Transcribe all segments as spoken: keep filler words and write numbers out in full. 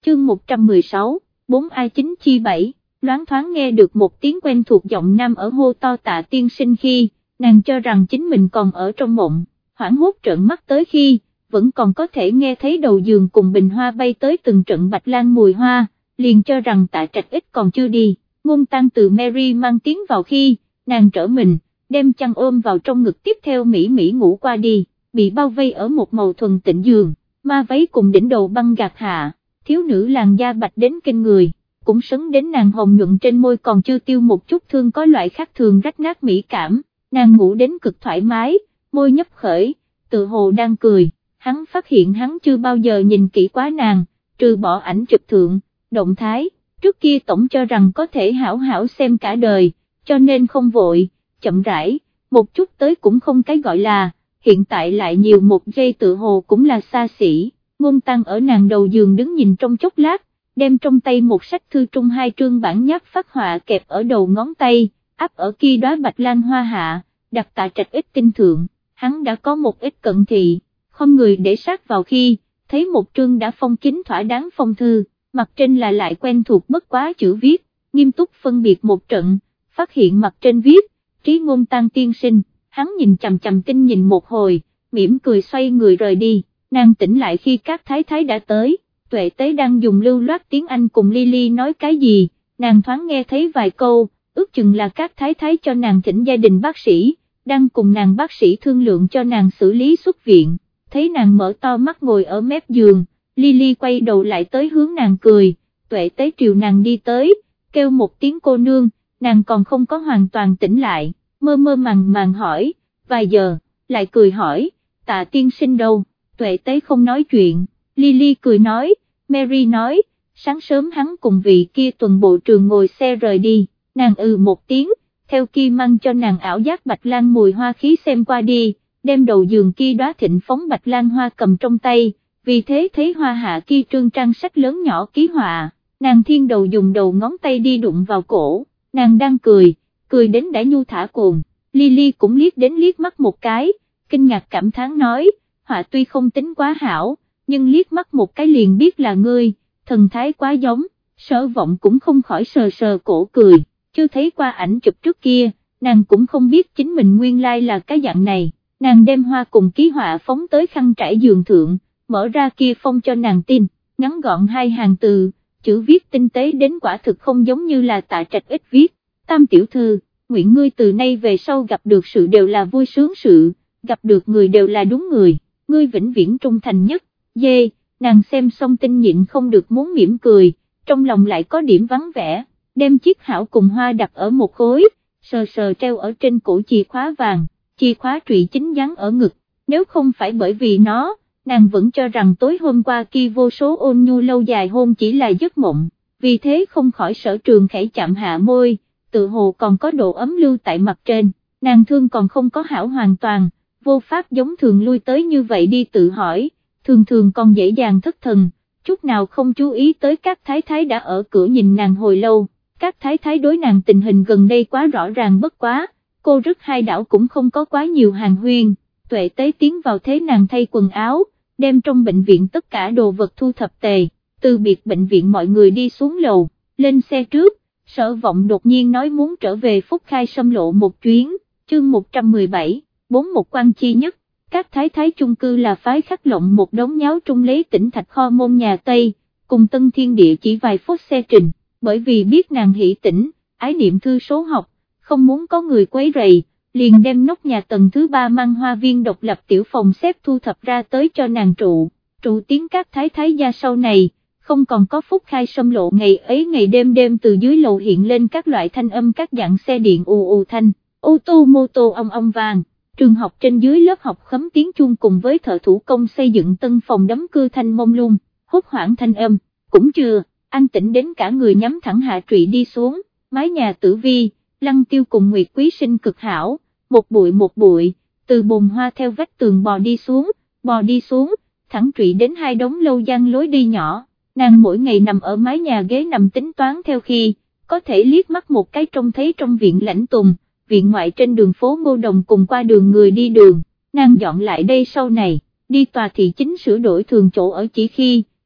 chương một trăm mười sáu, bốn ai chín chi bảy, loáng thoáng nghe được một tiếng quen thuộc giọng nam ở hô to Tạ tiên sinh khi, nàng cho rằng chính mình còn ở trong mộng, hoảng hốt trợn mắt tới khi, vẫn còn có thể nghe thấy đầu giường cùng bình hoa bay tới từng trận bạch lan mùi hoa, liền cho rằng Tạ Trạch Ích còn chưa đi, Ngôn Tăng từ Mary mang tiếng vào khi, nàng trở mình, đem chăn ôm vào trong ngực tiếp theo mỹ mỹ ngủ qua đi, bị bao vây ở một màu thuần tịnh giường, ma váy cùng đỉnh đầu băng gạc hạ, thiếu nữ làn da bạch đến kinh người, cũng sấn đến nàng hồng nhuận trên môi còn chưa tiêu một chút thương có loại khác thường rách nát mỹ cảm, nàng ngủ đến cực thoải mái, môi nhấp khởi, tự hồ đang cười, hắn phát hiện hắn chưa bao giờ nhìn kỹ quá nàng, trừ bỏ ảnh chụp thượng, động thái, trước kia tổng cho rằng có thể hảo hảo xem cả đời, cho nên không vội, chậm rãi, một chút tới cũng không cái gọi là, hiện tại lại nhiều một giây tự hồ cũng là xa xỉ, Ngôn Tăng ở nàng đầu giường đứng nhìn trong chốc lát, đem trong tay một sách thư trung hai trương bản nháp phát họa kẹp ở đầu ngón tay, áp ở kia đóa bạch lan hoa hạ, đặt Tạ Trạch Ích tinh thượng, hắn đã có một ít cận thị, không người để sát vào khi, thấy một trương đã phong kín thỏa đáng phong thư, mặt trên là lại quen thuộc bất quá chữ viết, nghiêm túc phân biệt một trận, phát hiện mặt trên viết, Trí Ngôn Tăng tiên sinh, hắn nhìn chằm chằm tin nhìn một hồi, mỉm cười xoay người rời đi, nàng tỉnh lại khi các thái thái đã tới, Tuệ Tế đang dùng lưu loát tiếng Anh cùng Lily nói cái gì, nàng thoáng nghe thấy vài câu, ước chừng là các thái thái cho nàng thỉnh gia đình bác sĩ, đang cùng nàng bác sĩ thương lượng cho nàng xử lý xuất viện, thấy nàng mở to mắt ngồi ở mép giường, Lily quay đầu lại tới hướng nàng cười, Tuệ Tế triều nàng đi tới, kêu một tiếng cô nương, nàng còn không có hoàn toàn tỉnh lại, mơ mơ màng màng hỏi, vài giờ, lại cười hỏi, Tạ tiên sinh đâu, Tuệ Tế không nói chuyện, Lily cười nói, Mary nói, sáng sớm hắn cùng vị kia tuần bộ trường ngồi xe rời đi, nàng ừ một tiếng, theo kia mang cho nàng ảo giác bạch lan mùi hoa khí xem qua đi, đem đầu giường kia đóa thịnh phóng bạch lan hoa cầm trong tay, vì thế thấy hoa hạ kia trương trang sách lớn nhỏ ký họa, nàng thiên đầu dùng đầu ngón tay đi đụng vào cổ, nàng đang cười, cười đến đã nhu thả cồn, Lily cũng liếc đến liếc mắt một cái, kinh ngạc cảm thán nói, họa tuy không tính quá hảo, nhưng liếc mắt một cái liền biết là ngươi, thần thái quá giống, Sở Vọng cũng không khỏi sờ sờ cổ cười, chưa thấy qua ảnh chụp trước kia, nàng cũng không biết chính mình nguyên lai là cái dạng này, nàng đem hoa cùng ký họa phóng tới khăn trải giường thượng, mở ra kia phong cho nàng tin, ngắn gọn hai hàng từ, chữ viết tinh tế đến quả thực không giống như là Tạ Trạch Ích viết, Tam tiểu thư, nguyện ngươi từ nay về sau gặp được sự đều là vui sướng sự, gặp được người đều là đúng người, ngươi vĩnh viễn trung thành nhất. Dê, nàng xem xong tin nhịn không được muốn mỉm cười, trong lòng lại có điểm vắng vẻ, đem chiếc hảo cùng hoa đặt ở một khối, sờ sờ treo ở trên cổ chìa khóa vàng, chìa khóa trụy chính dán ở ngực, nếu không phải bởi vì nó, nàng vẫn cho rằng tối hôm qua kia vô số ôn nhu lâu dài hôn chỉ là giấc mộng, vì thế không khỏi Sở Trường khẽ chạm hạ môi, tự hồ còn có độ ấm lưu tại mặt trên, nàng thương còn không có hảo hoàn toàn, vô pháp giống thường lui tới như vậy đi tự hỏi. Thường thường còn dễ dàng thất thần, chút nào không chú ý tới các thái thái đã ở cửa nhìn nàng hồi lâu, các thái thái đối nàng tình hình gần đây quá rõ ràng bất quá, cô rất hai đảo cũng không có quá nhiều hàng huyên, Tuệ Tế tiến vào thế nàng thay quần áo, đem trong bệnh viện tất cả đồ vật thu thập tề, từ biệt bệnh viện mọi người đi xuống lầu, lên xe trước, Sở Vọng đột nhiên nói muốn trở về Phúc Khai Sâm Lộ một chuyến, chương một trăm mười bảy, bốn một quan chi nhất. Các thái thái chung cư là phái khắc lộng một đống nháo trung lấy tỉnh thạch kho môn nhà Tây, cùng Tân Thiên Địa chỉ vài phút xe trình, bởi vì biết nàng hỷ tỉnh, ái niệm thư số học, không muốn có người quấy rầy, liền đem nóc nhà tầng thứ ba mang hoa viên độc lập tiểu phòng xếp thu thập ra tới cho nàng trụ, trụ tiếng các thái thái gia sau này, không còn có Phúc Khai Sâm Lộ ngày ấy ngày đêm đêm từ dưới lầu hiện lên các loại thanh âm các dạng xe điện ù ù thanh, ô tô mô tô ong ong vàng. Trường học trên dưới lớp học khấm tiếng chuông cùng với thợ thủ công xây dựng tân phòng đấm cưa thanh mông lung, hốt hoảng thanh âm, cũng chưa, an tĩnh đến cả người nhắm thẳng hạ trụy đi xuống, mái nhà Tử Vi, Lăng Tiêu cùng Nguyệt Quý Sinh cực hảo, một bụi một bụi, từ bồn hoa theo vách tường bò đi xuống, bò đi xuống, thẳng trụy đến hai đống lâu gian lối đi nhỏ, nàng mỗi ngày nằm ở mái nhà ghế nằm tính toán theo khi, có thể liếc mắt một cái trông thấy trong viện Lãnh Tùng. Viện ngoại trên đường phố Ngô Đồng cùng qua đường người đi đường, nàng dọn lại đây sau này, đi tòa thị chính sửa đổi thường chỗ ở chỉ khi,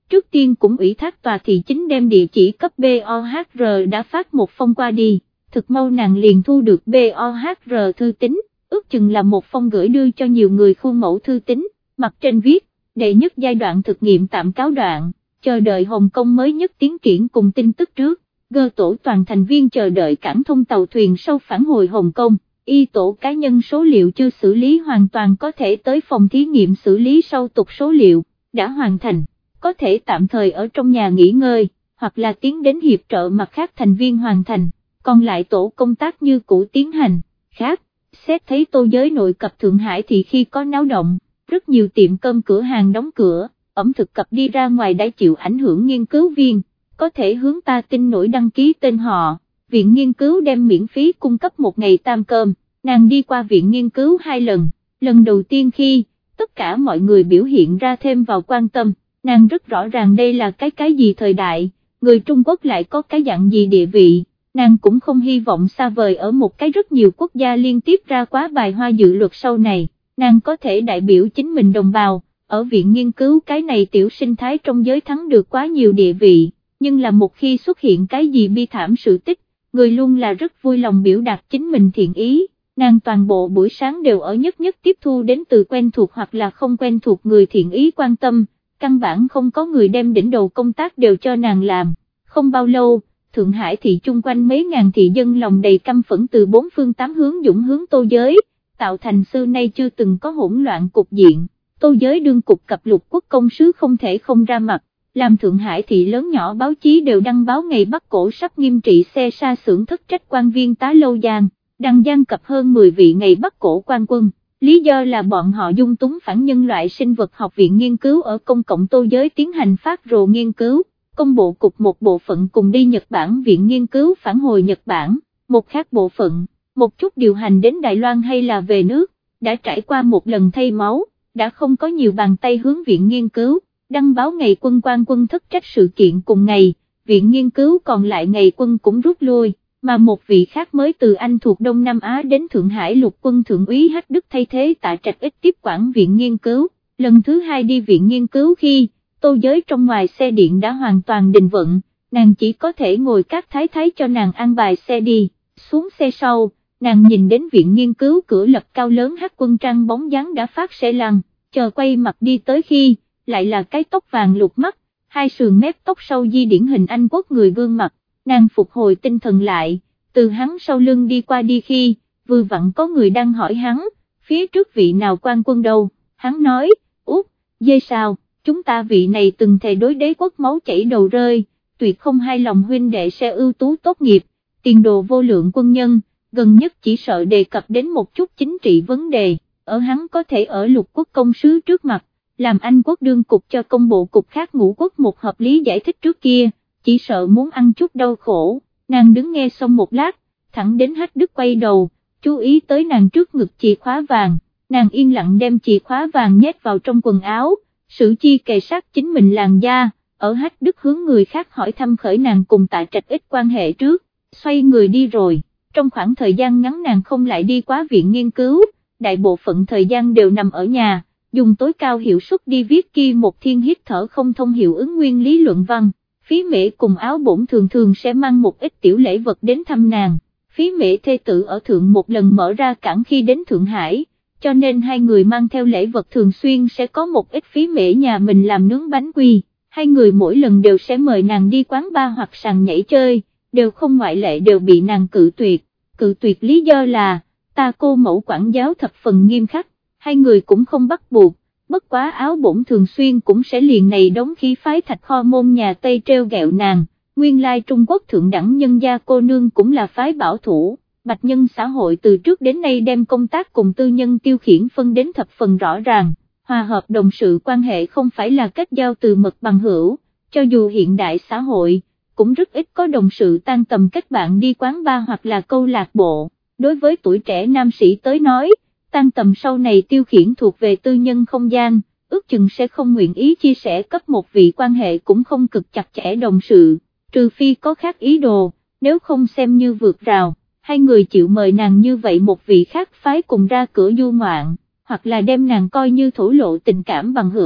trước tiên cũng ủy thác tòa thị chính đem địa chỉ cấp bê o hát rờ đã phát một phong qua đi, thực mau nàng liền thu được bê o hát rờ thư tín, ước chừng là một phong gửi đưa cho nhiều người khuôn mẫu thư tín, mặt trên viết, đệ nhất giai đoạn thực nghiệm tạm cáo đoạn, chờ đợi Hồng Kông mới nhất tiến triển cùng tin tức trước, G tổ toàn thành viên chờ đợi cảng thông tàu thuyền sau phản hồi Hồng Kông, Y tổ cá nhân số liệu chưa xử lý hoàn toàn có thể tới phòng thí nghiệm xử lý sau tục số liệu, đã hoàn thành, có thể tạm thời ở trong nhà nghỉ ngơi, hoặc là tiến đến hiệp trợ mặt khác thành viên hoàn thành, còn lại tổ công tác như cũ tiến hành, khác, xét thấy Tô Giới nội cập Thượng Hải thì khi có náo động, rất nhiều tiệm cơm cửa hàng đóng cửa, ẩm thực cập đi ra ngoài đã chịu ảnh hưởng nghiên cứu viên, có thể hướng ta tin nổi đăng ký tên họ, viện nghiên cứu đem miễn phí cung cấp một ngày tam cơm, nàng đi qua viện nghiên cứu hai lần, lần đầu tiên khi, tất cả mọi người biểu hiện ra thêm vào quan tâm, nàng rất rõ ràng đây là cái cái gì thời đại, người Trung Quốc lại có cái dạng gì địa vị, nàng cũng không hy vọng xa vời ở một cái rất nhiều quốc gia liên tiếp ra quá bài hoa dự luật sau này, nàng có thể đại biểu chính mình đồng bào, ở viện nghiên cứu cái này tiểu sinh thái trong giới thắng được quá nhiều địa vị, nhưng là một khi xuất hiện cái gì bi thảm sự tích, người luôn là rất vui lòng biểu đạt chính mình thiện ý, nàng toàn bộ buổi sáng đều ở nhất nhất tiếp thu đến từ quen thuộc hoặc là không quen thuộc người thiện ý quan tâm, căn bản không có người đem đỉnh đầu công tác đều cho nàng làm, không bao lâu, Thượng Hải thị chung quanh mấy ngàn thị dân lòng đầy căm phẫn từ bốn phương tám hướng dũng hướng Tô Giới, tạo thành xưa nay chưa từng có hỗn loạn cục diện, Tô Giới đương cục cập lục quốc công sứ không thể không ra mặt, làm Thượng Hải thị lớn nhỏ báo chí đều đăng báo ngày Bắc Cổ sắp nghiêm trị xe sa xưởng thất trách quan viên tá Lâu Giang, đăng giang cập hơn mười vị ngày Bắc Cổ quan quân, lý do là bọn họ dung túng phản nhân loại sinh vật học viện nghiên cứu ở công cộng Tô Giới tiến hành phát rồ nghiên cứu, công bộ cục một bộ phận cùng đi Nhật Bản viện nghiên cứu phản hồi Nhật Bản, một khác bộ phận, một chút điều hành đến Đài Loan hay là về nước, đã trải qua một lần thay máu, đã không có nhiều bàn tay hướng viện nghiên cứu, đăng báo ngày quân quan quân thất trách sự kiện cùng ngày, viện nghiên cứu còn lại ngày quân cũng rút lui, mà một vị khác mới từ Anh thuộc Đông Nam Á đến Thượng Hải lục quân thượng úy Hách Đức thay thế Tạ Trạch Ích tiếp quản viện nghiên cứu, lần thứ hai đi viện nghiên cứu khi, Tô Giới trong ngoài xe điện đã hoàn toàn đình vận, nàng chỉ có thể ngồi các thái thái cho nàng an bài xe đi, xuống xe sau, nàng nhìn đến viện nghiên cứu cửa lập cao lớn Hắc Quân Trăng bóng dáng đã phát xe lăn, chờ quay mặt đi tới khi, lại là cái tóc vàng lục mắt, hai sườn mép tóc sâu di điển hình Anh quốc người gương mặt, nàng phục hồi tinh thần lại, từ hắn sau lưng đi qua đi khi, vừa vặn có người đang hỏi hắn, phía trước vị nào quan quân đâu, hắn nói, út, dê sao, chúng ta vị này từng thề đối đế quốc máu chảy đầu rơi, tuyệt không hai lòng huynh đệ sẽ ưu tú tốt nghiệp, tiền đồ vô lượng quân nhân, gần nhất chỉ sợ đề cập đến một chút chính trị vấn đề, ở hắn có thể ở lục quốc công sứ trước mặt, làm Anh quốc đương cục cho công bộ cục khác ngũ quốc một hợp lý giải thích trước kia, chỉ sợ muốn ăn chút đau khổ, nàng đứng nghe xong một lát, thẳng đến Hách Đức quay đầu, chú ý tới nàng trước ngực chìa khóa vàng, nàng yên lặng đem chìa khóa vàng nhét vào trong quần áo, sử chi kề sát chính mình làn da, ở Hách Đức hướng người khác hỏi thăm khởi nàng cùng Tạ Trạch Ích quan hệ trước, xoay người đi rồi, trong khoảng thời gian ngắn nàng không lại đi quá viện nghiên cứu, đại bộ phận thời gian đều nằm ở nhà, dùng tối cao hiệu suất đi viết kia một thiên hít thở không thông hiệu ứng nguyên lý luận văn, Phí Mễ cùng Áo Bổn thường thường sẽ mang một ít tiểu lễ vật đến thăm nàng, Phí Mễ thê tử ở thượng một lần mở ra cảng khi đến Thượng Hải, cho nên hai người mang theo lễ vật thường xuyên sẽ có một ít Phí Mễ nhà mình làm nướng bánh quy, hai người mỗi lần đều sẽ mời nàng đi quán bar hoặc sàn nhảy chơi, đều không ngoại lệ đều bị nàng cự tuyệt, cự tuyệt lý do là, ta cô mẫu quản giáo thập phần nghiêm khắc, hai người cũng không bắt buộc, bất quá Áo Bổn thường xuyên cũng sẽ liền này đóng khí phái thạch kho môn nhà Tây treo gẹo nàng, nguyên lai Trung Quốc thượng đẳng nhân gia cô nương cũng là phái bảo thủ, bạch nhân xã hội từ trước đến nay đem công tác cùng tư nhân tiêu khiển phân đến thập phần rõ ràng, hòa hợp đồng sự quan hệ không phải là kết giao từ mật bằng hữu, cho dù hiện đại xã hội, cũng rất ít có đồng sự tan tầm kết bạn đi quán bar hoặc là câu lạc bộ, đối với tuổi trẻ nam sĩ tới nói, tan tầm sau này tiêu khiển thuộc về tư nhân không gian, ước chừng sẽ không nguyện ý chia sẻ cấp một vị quan hệ cũng không cực chặt chẽ đồng sự, trừ phi có khác ý đồ, nếu không xem như vượt rào, hai người chịu mời nàng như vậy một vị khác phái cùng ra cửa du ngoạn, hoặc là đem nàng coi như thổ lộ tình cảm bằng hữu,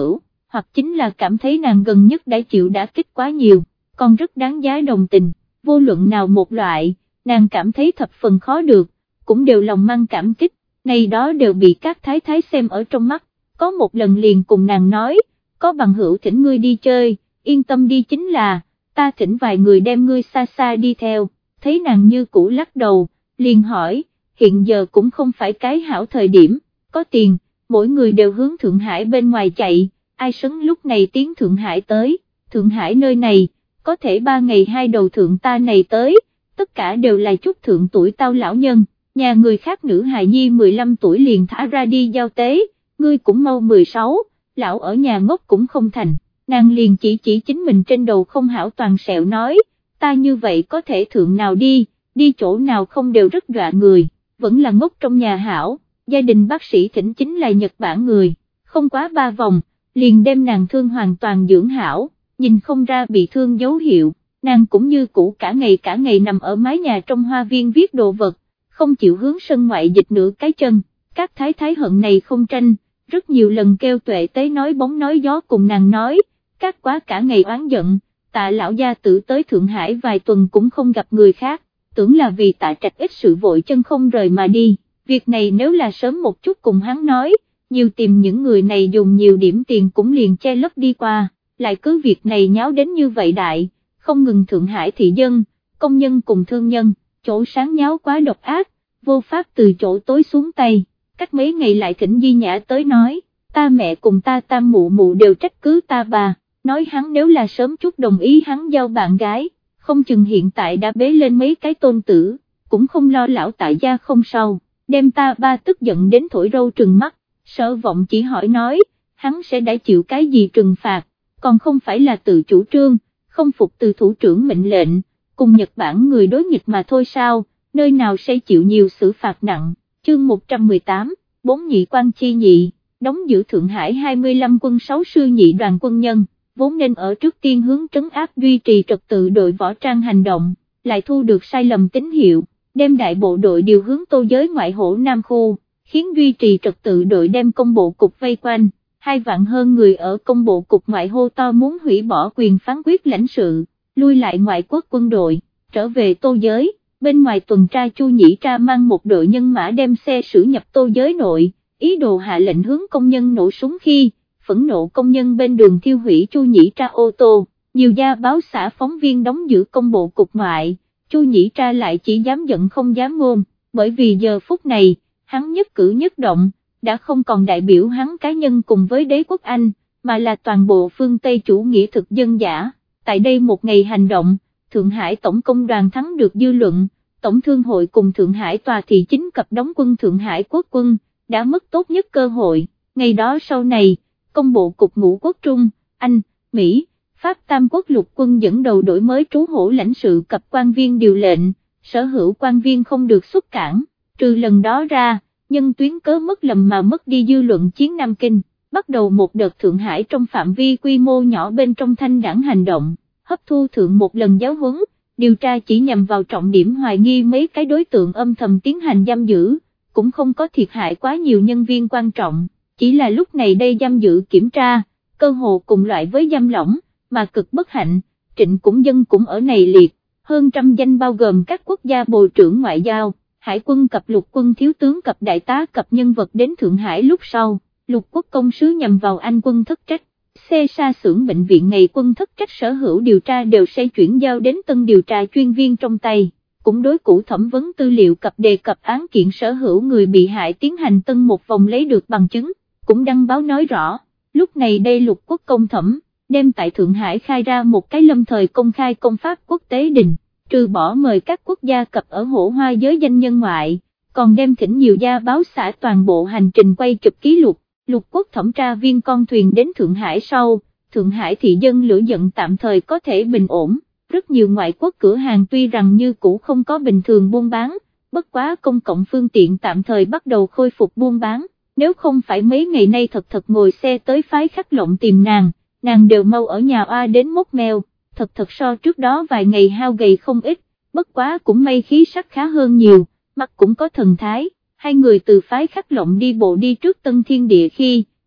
hoặc chính là cảm thấy nàng gần nhất đã chịu đả kích quá nhiều, còn rất đáng giá đồng tình, vô luận nào một loại, nàng cảm thấy thập phần khó được, cũng đều lòng mang cảm kích, này đó đều bị các thái thái xem ở trong mắt, có một lần liền cùng nàng nói, có bằng hữu thỉnh ngươi đi chơi, yên tâm đi chính là, ta thỉnh vài người đem ngươi xa xa đi theo, thấy nàng như cũ lắc đầu, liền hỏi, hiện giờ cũng không phải cái hảo thời điểm, có tiền, mỗi người đều hướng Thượng Hải bên ngoài chạy, ai sấn lúc này tiến Thượng Hải tới, Thượng Hải nơi này, có thể ba ngày hai đầu thượng ta này tới, tất cả đều là chút thượng tuổi tao lão nhân, nhà người khác nữ hài nhi mười lăm tuổi liền thả ra đi giao tế, ngươi cũng mau mười sáu, lão ở nhà ngốc cũng không thành, nàng liền chỉ chỉ chính mình trên đầu không hảo toàn sẹo nói, ta như vậy có thể thượng nào đi, đi chỗ nào không đều rất dọa người, vẫn là ngốc trong nhà hảo, gia đình bác sĩ thỉnh chính là Nhật Bản người, không quá ba vòng, liền đem nàng thương hoàn toàn dưỡng hảo, nhìn không ra bị thương dấu hiệu, nàng cũng như cũ cả ngày cả ngày nằm ở mái nhà trong hoa viên viết đồ vật, không chịu hướng sân ngoại dịch nửa cái chân, các thái thái hận này không tranh, rất nhiều lần kêu Tuệ Tế nói bóng nói gió cùng nàng nói, các quá cả ngày oán giận, Tạ lão gia tử tới Thượng Hải vài tuần cũng không gặp người khác, tưởng là vì Tạ Trạch ít sự vội chân không rời mà đi, việc này nếu là sớm một chút cùng hắn nói, nhiều tìm những người này dùng nhiều điểm tiền cũng liền che lấp đi qua, lại cứ việc này nháo đến như vậy đại, không ngừng Thượng Hải thị dân, công nhân cùng thương nhân, chỗ sáng nháo quá độc ác, vô pháp từ chỗ tối xuống tay, cách mấy ngày lại thỉnh Di Nhã tới nói, ta mẹ cùng ta tam mụ mụ đều trách cứ ta bà, nói hắn nếu là sớm chút đồng ý hắn giao bạn gái, không chừng hiện tại đã bế lên mấy cái tôn tử, cũng không lo lão tại gia không sao, đem ta ba tức giận đến thổi râu trừng mắt, Sở Vọng chỉ hỏi nói, hắn sẽ đã chịu cái gì trừng phạt, còn không phải là tự chủ trương, không phục từ thủ trưởng mệnh lệnh, cùng Nhật Bản người đối nghịch mà thôi sao, nơi nào sẽ chịu nhiều xử phạt nặng, chương một trăm mười tám, bốn nhị quan chi nhị, đóng giữ Thượng Hải hai mươi lăm quân sáu sư nhị đoàn quân nhân, vốn nên ở trước tiên hướng trấn áp duy trì trật tự đội võ trang hành động, lại thu được sai lầm tín hiệu, đem đại bộ đội điều hướng Tô Giới ngoại hổ Nam khu, khiến duy trì trật tự đội đem công bộ cục vây quanh, hai vạn hơn người ở công bộ cục ngoại hô to muốn hủy bỏ quyền phán quyết lãnh sự, lui lại ngoại quốc quân đội, trở về Tô Giới, bên ngoài tuần tra Chu Nhĩ Tra mang một đội nhân mã đem xe sử nhập Tô Giới nội, ý đồ hạ lệnh hướng công nhân nổ súng khi, phẫn nộ công nhân bên đường thiêu hủy Chu Nhĩ Tra ô tô, nhiều gia báo xã phóng viên đóng giữ công bộ cục ngoại, Chu Nhĩ Tra lại chỉ dám giận không dám ngôn, bởi vì giờ phút này, hắn nhất cử nhất động, đã không còn đại biểu hắn cá nhân cùng với đế quốc Anh, mà là toàn bộ phương Tây chủ nghĩa thực dân giả. Tại đây một ngày hành động, Thượng Hải Tổng công đoàn thắng được dư luận, Tổng Thương hội cùng Thượng Hải Tòa thị chính cập đóng quân Thượng Hải Quốc quân, đã mất tốt nhất cơ hội, ngày đó sau này, công bộ cục ngũ quốc Trung, Anh, Mỹ, Pháp Tam quốc lục quân dẫn đầu đổi mới trú hổ lãnh sự cập quan viên điều lệnh, sở hữu quan viên không được xuất cảng, trừ lần đó ra, nhân tuyến cớ mất lầm mà mất đi dư luận chiến Nam Kinh, bắt đầu một đợt Thượng Hải trong phạm vi quy mô nhỏ bên trong thanh đảng hành động, hấp thu thượng một lần giáo huấn, điều tra chỉ nhằm vào trọng điểm hoài nghi mấy cái đối tượng âm thầm tiến hành giam giữ, cũng không có thiệt hại quá nhiều nhân viên quan trọng, chỉ là lúc này đây giam giữ kiểm tra, cơ hồ cùng loại với giam lỏng, mà cực bất hạnh, Trịnh Cũng Dân cũng ở này liệt, hơn trăm danh bao gồm các quốc gia bộ trưởng ngoại giao, hải quân cập lục quân thiếu tướng cập đại tá cập nhân vật đến Thượng Hải lúc sau, lục quốc công sứ nhằm vào Anh quân thất trách, xe sa xưởng bệnh viện ngày quân thất trách sở hữu điều tra đều sẽ chuyển giao đến tân điều tra chuyên viên trong tay, cũng đối cũ thẩm vấn tư liệu cập đề cập án kiện sở hữu người bị hại tiến hành tân một vòng lấy được bằng chứng, cũng đăng báo nói rõ, lúc này đây lục quốc công thẩm, đem tại Thượng Hải khai ra một cái lâm thời công khai công pháp quốc tế đình, trừ bỏ mời các quốc gia cập ở hổ hoa giới danh nhân ngoại, còn đem thỉnh nhiều gia báo xã toàn bộ hành trình quay chụp ký lục, lục quốc thẩm tra viên con thuyền đến Thượng Hải sau, Thượng Hải thị dân lửa giận tạm thời có thể bình ổn, rất nhiều ngoại quốc cửa hàng tuy rằng như cũ không có bình thường buôn bán, bất quá công cộng phương tiện tạm thời bắt đầu khôi phục buôn bán, nếu không phải mấy ngày nay thật thật ngồi xe tới phái Khắc Lộng tìm nàng, nàng đều mau ở nhà oa đến mốc meo, thật thật so trước đó vài ngày hao gầy không ít, bất quá cũng may khí sắc khá hơn nhiều, mặt cũng có thần thái, hai người từ phái Khắc Lộng đi bộ đi trước Tân Thiên Địa khi,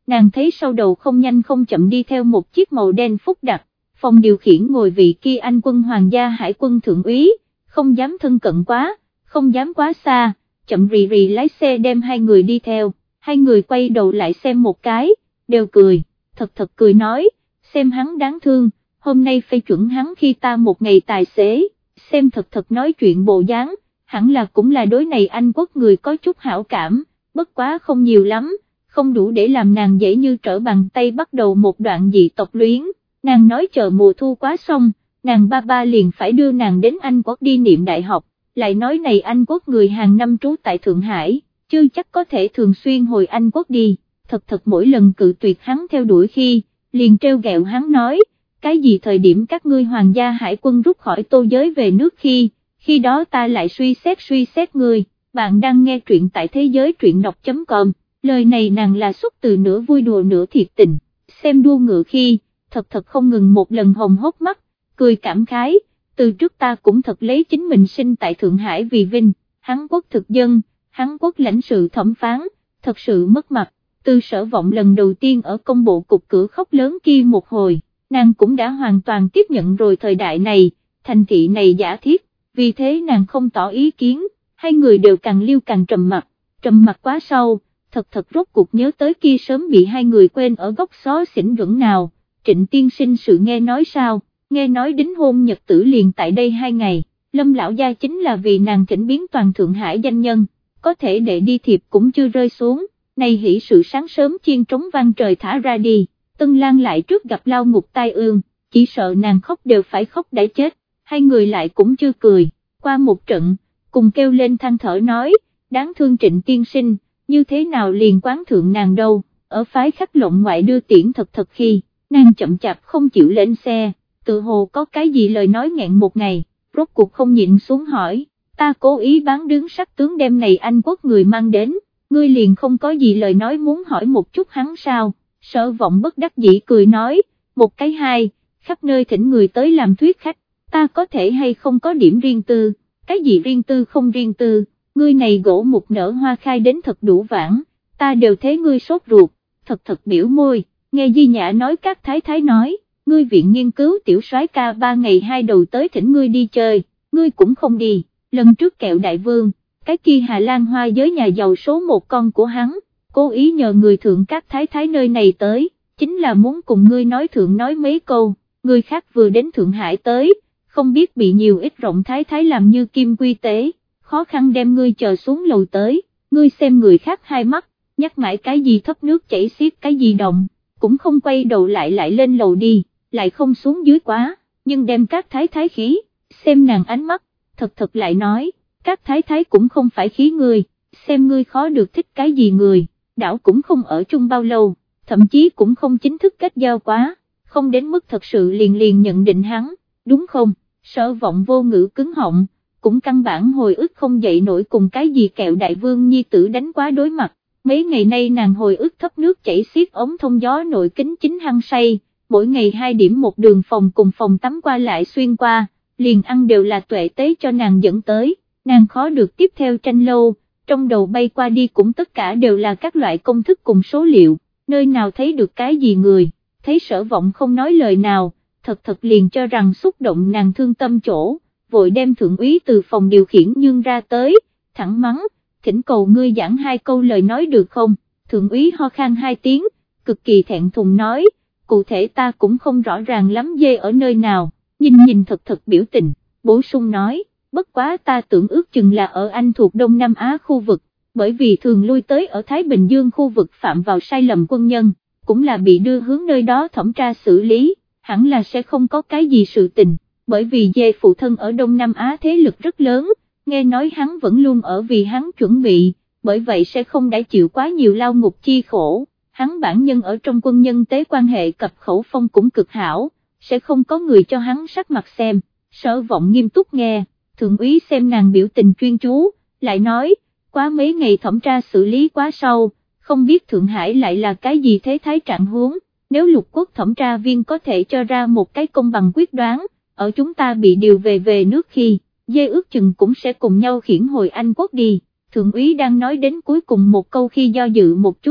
nàng thấy sau đầu không nhanh không chậm đi theo một chiếc màu đen phúc đặc, phòng điều khiển ngồi vị kia anh quân hoàng gia hải quân thượng úy, không dám thân cận quá, không dám quá xa, chậm rì rì lái xe đem hai người đi theo, hai người quay đầu lại xem một cái, đều cười, thật thật cười nói, xem hắn đáng thương, hôm nay phê chuẩn hắn khi ta một ngày tài xế, xem thật thật nói chuyện bộ dáng, hẳn là cũng là đối này Anh Quốc người có chút hảo cảm, bất quá không nhiều lắm, không đủ để làm nàng dễ như trở bàn tay bắt đầu một đoạn dị tộc luyến, nàng nói chờ mùa thu quá xong, nàng ba ba liền phải đưa nàng đến Anh Quốc đi niệm đại học, lại nói này Anh Quốc người hàng năm trú tại Thượng Hải, chưa chắc có thể thường xuyên hồi Anh Quốc đi, thật thật mỗi lần cự tuyệt hắn theo đuổi khi, liền treo gẹo hắn nói, cái gì thời điểm các ngươi hoàng gia hải quân rút khỏi Tô giới về nước khi, khi đó ta lại suy xét suy xét ngươi, bạn đang nghe truyện tại thế giới truyện đọc.com, lời này nàng là xuất từ nửa vui đùa nửa thiệt tình, xem đua ngựa khi, thật thật không ngừng một lần hồng hốc mắt, cười cảm khái, từ trước ta cũng thật lấy chính mình sinh tại Thượng Hải vì vinh, Hán Quốc thực dân, Hán Quốc lãnh sự thẩm phán, thật sự mất mặt, từ Sở Vọng lần đầu tiên ở công bộ cục cửa khóc lớn kia một hồi, nàng cũng đã hoàn toàn tiếp nhận rồi thời đại này, thành thị này giả thiết, vì thế nàng không tỏ ý kiến, hai người đều càng liêu càng trầm mặt, trầm mặt quá sâu, thật thật rốt cuộc nhớ tới kia sớm bị hai người quên ở góc xó xỉnh rững nào, Trịnh tiên sinh sự nghe nói sao, nghe nói đính hôn nhật tử liền tại đây hai ngày, Lâm lão gia chính là vì nàng thỉnh biến toàn Thượng Hải danh nhân, có thể để đi thiệp cũng chưa rơi xuống, này hỷ sự sáng sớm chiên trống vang trời thả ra đi, Tân Lan lại trước gặp lao ngục tai ương, chỉ sợ nàng khóc đều phải khóc đã chết, hai người lại cũng chưa cười, qua một trận, cùng kêu lên than thở nói, đáng thương Trịnh tiên sinh, như thế nào liền quán thượng nàng đâu, ở phái khách lộn ngoại đưa tiễn thật thật khi, nàng chậm chạp không chịu lên xe, tự hồ có cái gì lời nói nghẹn một ngày, rốt cuộc không nhịn xuống hỏi, ta cố ý bán đứng sắc tướng đem này Anh Quốc người mang đến, ngươi liền không có gì lời nói muốn hỏi một chút hắn sao, Sở Vọng bất đắc dĩ cười nói, một cái hai, khắp nơi thỉnh người tới làm thuyết khách, ta có thể hay không có điểm riêng tư, cái gì riêng tư không riêng tư, ngươi này gỗ một nở hoa khai đến thật đủ vãng, ta đều thấy ngươi sốt ruột, thật thật biểu môi, nghe Di Nhã nói các thái thái nói, ngươi viện nghiên cứu tiểu soái ca ba ngày hai đầu tới thỉnh ngươi đi chơi, ngươi cũng không đi, lần trước kẹo đại vương, cái kia Hà Lan hoa giới nhà giàu số một con của hắn, cố ý nhờ người thượng các thái thái nơi này tới, chính là muốn cùng ngươi nói thượng nói mấy câu, người khác vừa đến Thượng Hải tới, không biết bị nhiều ít rộng thái thái làm như kim quy tế, khó khăn đem ngươi chờ xuống lầu tới, ngươi xem người khác hai mắt, nhắc mãi cái gì thấp nước chảy xiết cái gì động, cũng không quay đầu lại lại lên lầu đi, lại không xuống dưới quá, nhưng đem các thái thái khí, xem nàng ánh mắt, thật thật lại nói, các thái thái cũng không phải khí ngươi, xem ngươi khó được thích cái gì người, đảo cũng không ở chung bao lâu, thậm chí cũng không chính thức kết giao quá, không đến mức thật sự liền liền nhận định hắn, đúng không? Sở Vọng vô ngữ cứng họng, cũng căn bản hồi ức không dậy nổi cùng cái gì kẹo đại vương nhi tử đánh quá đối mặt, mấy ngày nay nàng hồi ức thấp nước chảy xiết ống thông gió nội kính chính hăng say, mỗi ngày hai điểm một đường phòng cùng phòng tắm qua lại xuyên qua, liền ăn đều là tuệ tế cho nàng dẫn tới, nàng khó được tiếp theo tranh lâu, trong đầu bay qua đi cũng tất cả đều là các loại công thức cùng số liệu, nơi nào thấy được cái gì người, thấy Sở Vọng không nói lời nào, thật thật liền cho rằng xúc động nàng thương tâm chỗ, vội đem thượng úy từ phòng điều khiển nhương ra tới, thẳng mắng, thỉnh cầu ngươi giảng hai câu lời nói được không, thượng úy ho khan hai tiếng, cực kỳ thẹn thùng nói, cụ thể ta cũng không rõ ràng lắm dê ở nơi nào, nhìn nhìn thật thật biểu tình, bổ sung nói, bất quá ta tưởng ước chừng là ở Anh thuộc Đông Nam Á khu vực, bởi vì thường lui tới ở Thái Bình Dương khu vực phạm vào sai lầm quân nhân, cũng là bị đưa hướng nơi đó thẩm tra xử lý, hẳn là sẽ không có cái gì sự tình, bởi vì dê phụ thân ở Đông Nam Á thế lực rất lớn, nghe nói hắn vẫn luôn ở vì hắn chuẩn bị, bởi vậy sẽ không đã chịu quá nhiều lao ngục chi khổ, hắn bản nhân ở trong quân nhân tế quan hệ cập khẩu phong cũng cực hảo, sẽ không có người cho hắn sắc mặt xem, Sở Vọng nghiêm túc nghe, thượng úy xem nàng biểu tình chuyên chú, lại nói, quá mấy ngày thẩm tra xử lý quá sâu, không biết Thượng Hải lại là cái gì thế thái trạng huống, nếu lục quốc thẩm tra viên có thể cho ra một cái công bằng quyết đoán, ở chúng ta bị điều về về nước khi, dê ước chừng cũng sẽ cùng nhau khiển hồi Anh Quốc đi, thượng úy đang nói đến cuối cùng một câu khi do dự một chút,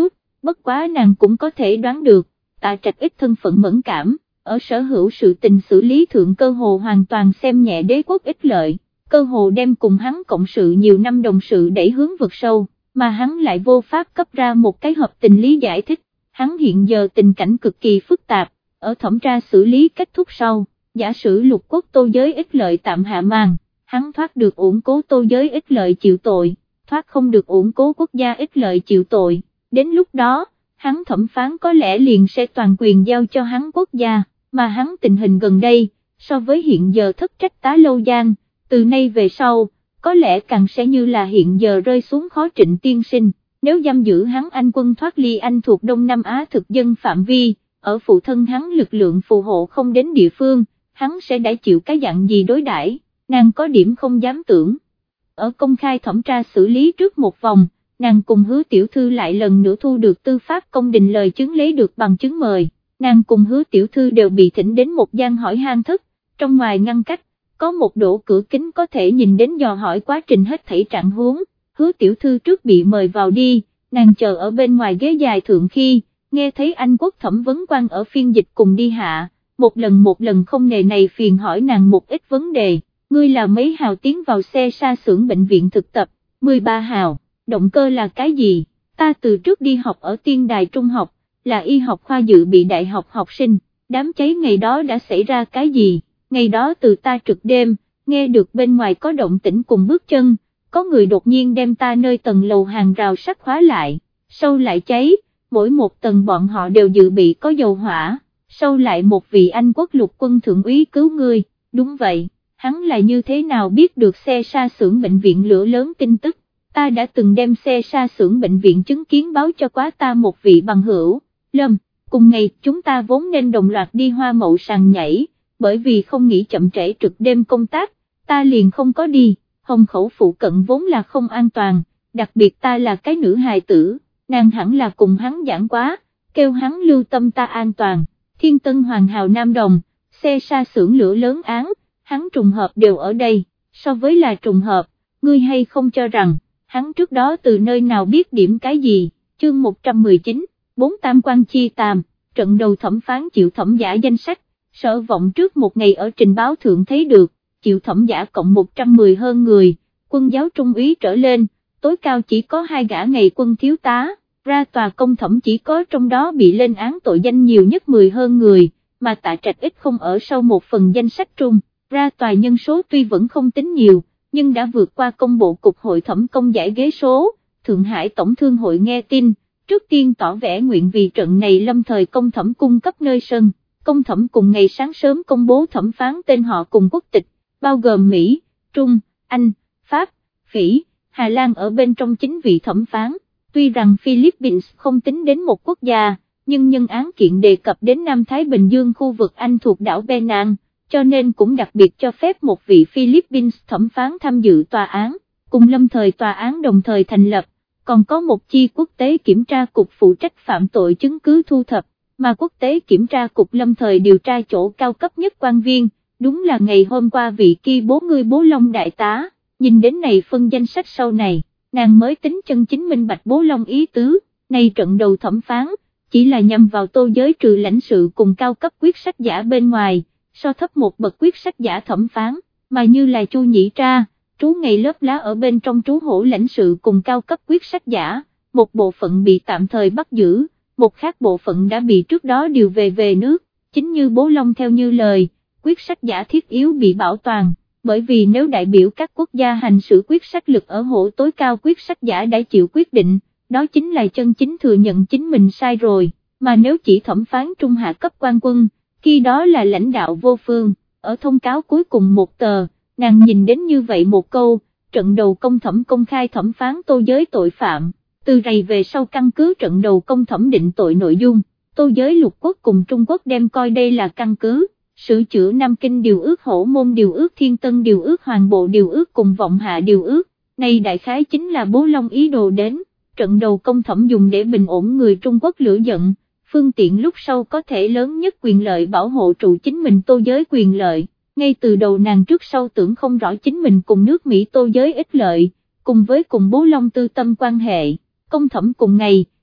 bất quá nàng cũng có thể đoán được, Tạ Trạch ít thân phận mẫn cảm, ở sở hữu sự tình xử lý thượng cơ hồ hoàn toàn xem nhẹ đế quốc ích lợi, cơ hồ đem cùng hắn cộng sự nhiều năm đồng sự đẩy hướng vực sâu, mà hắn lại vô pháp cấp ra một cái hợp tình lý giải thích, hắn hiện giờ tình cảnh cực kỳ phức tạp, ở thẩm tra xử lý kết thúc sau, giả sử lục quốc Tô giới ích lợi tạm hạ màn, hắn thoát được ủng cố Tô giới ích lợi chịu tội, thoát không được ủng cố quốc gia ích lợi chịu tội, đến lúc đó, hắn thẩm phán có lẽ liền sẽ toàn quyền giao cho hắn quốc gia, mà hắn tình hình gần đây, so với hiện giờ thất trách tá Lâu Giang, từ nay về sau, có lẽ càng sẽ như là hiện giờ rơi xuống khó Trịnh tiên sinh, nếu giam giữ hắn Anh quân thoát ly Anh thuộc Đông Nam Á thực dân phạm vi, ở phụ thân hắn lực lượng phù hộ không đến địa phương, hắn sẽ đã chịu cái dạng gì đối đãi, nàng có điểm không dám tưởng. Ở công khai thẩm tra xử lý trước một vòng, nàng cùng Hứa tiểu thư lại lần nữa thu được tư pháp công đình lời chứng lấy được bằng chứng mời, nàng cùng Hứa tiểu thư đều bị thỉnh đến một gian hỏi hang thức, trong ngoài ngăn cách, có một đổ cửa kính có thể nhìn đến dò hỏi quá trình hết thảy trạng huống. Hứa tiểu thư trước bị mời vào đi, nàng chờ ở bên ngoài ghế dài thượng khi, nghe thấy Anh quốc thẩm vấn quan ở phiên dịch cùng đi hạ, một lần một lần không nề này phiền hỏi nàng một ít vấn đề, ngươi là mấy hào tiến vào xe sa xưởng bệnh viện thực tập, mười ba hào, động cơ là cái gì, ta từ trước đi học ở Tiên Đài Trung học, là y học khoa dự bị đại học học sinh, đám cháy ngày đó đã xảy ra cái gì, ngày đó từ ta trực đêm, nghe được bên ngoài có động tĩnh cùng bước chân, có người đột nhiên đem ta nơi tầng lầu hàng rào sắt khóa lại, sau lại cháy, mỗi một tầng bọn họ đều dự bị có dầu hỏa, sau lại một vị Anh quốc lục quân thượng úy cứu ngươi, đúng vậy, hắn là như thế nào biết được xe sa xưởng bệnh viện lửa lớn tin tức, ta đã từng đem xe sa xưởng bệnh viện chứng kiến báo cho quá ta một vị bằng hữu, Lâm, cùng ngày chúng ta vốn nên đồng loạt đi Hoa Mậu sàn nhảy, bởi vì không nghĩ chậm trễ trực đêm công tác, ta liền không có đi. Hồng khẩu phụ cận vốn là không an toàn, đặc biệt ta là cái nữ hài tử, nàng hẳn là cùng hắn giảng quá, kêu hắn lưu tâm ta an toàn, Thiên Tân Hoàng Hào Nam Đồng, xe sa xưởng lửa lớn án, hắn trùng hợp đều ở đây, so với là trùng hợp, ngươi hay không cho rằng, hắn trước đó từ nơi nào biết điểm cái gì, chương một trăm mười chín, bốn tam quan chi tam, trận đầu thẩm phán chịu thẩm giả danh sách, Sở Vọng trước một ngày ở trình báo thượng thấy được, chịu thẩm giả cộng một trăm mười hơn người, quân giáo trung úy trở lên, tối cao chỉ có hai gã ngày quân thiếu tá, ra tòa công thẩm chỉ có trong đó bị lên án tội danh nhiều nhất mười hơn người, mà Tạ Trạch ít không ở sau một phần danh sách trung, ra tòa nhân số tuy vẫn không tính nhiều, nhưng đã vượt qua công bộ cục hội thẩm công giải ghế số, Thượng Hải Tổng Thương hội nghe tin, trước tiên tỏ vẻ nguyện vì trận này lâm thời công thẩm cung cấp nơi sân, công thẩm cùng ngày sáng sớm công bố thẩm phán tên họ cùng quốc tịch, bao gồm Mỹ, Trung, Anh, Pháp, Phỉ, Hà Lan ở bên trong chính vị thẩm phán, tuy rằng Philippines không tính đến một quốc gia, nhưng nhân án kiện đề cập đến Nam Thái Bình Dương khu vực Anh thuộc đảo Penang, cho nên cũng đặc biệt cho phép một vị Philippines thẩm phán tham dự tòa án, cùng lâm thời tòa án đồng thời thành lập, còn có một chi quốc tế kiểm tra cục phụ trách phạm tội chứng cứ thu thập, mà quốc tế kiểm tra cục lâm thời điều tra chỗ cao cấp nhất quan viên. Đúng là ngày hôm qua vị kia bố ngươi bố Long đại tá, nhìn đến này phân danh sách sau này, nàng mới tính chân chính minh bạch bố Long ý tứ, này trận đầu thẩm phán, chỉ là nhằm vào Tô giới trừ lãnh sự cùng cao cấp quyết sách giả bên ngoài, so thấp một bậc quyết sách giả thẩm phán, mà như là Chu Nhĩ Tra, trú ngày lớp lá ở bên trong trú hổ lãnh sự cùng cao cấp quyết sách giả, một bộ phận bị tạm thời bắt giữ, một khác bộ phận đã bị trước đó điều về về nước, chính như bố Long theo như lời. Quyết sách giả thiết yếu bị bảo toàn, bởi vì nếu đại biểu các quốc gia hành xử quyết sách lực ở hộ tối cao quyết sách giả đã chịu quyết định, đó chính là chân chính thừa nhận chính mình sai rồi, mà nếu chỉ thẩm phán trung hạ cấp quan quân, khi đó là lãnh đạo vô phương, ở thông cáo cuối cùng một tờ, nàng nhìn đến như vậy một câu, trận đầu công thẩm công khai thẩm phán Tô giới tội phạm, từ rày về sau căn cứ trận đầu công thẩm định tội nội dung, Tô giới lục quốc cùng Trung Quốc đem coi đây là căn cứ. Sửa chữa Nam Kinh điều ước Hổ Môn điều ước Thiên Tân điều ước Hoàng Bộ điều ước cùng Vọng Hạ điều ước, này đại khái chính là bố Long ý đồ đến, trận đầu công thẩm dùng để bình ổn người Trung Quốc lửa giận, phương tiện lúc sau có thể lớn nhất quyền lợi bảo hộ trụ chính mình Tô giới quyền lợi, ngay từ đầu nàng trước sau tưởng không rõ chính mình cùng nước Mỹ Tô giới ích lợi, cùng với cùng bố Long tư tâm quan hệ, công thẩm cùng ngày,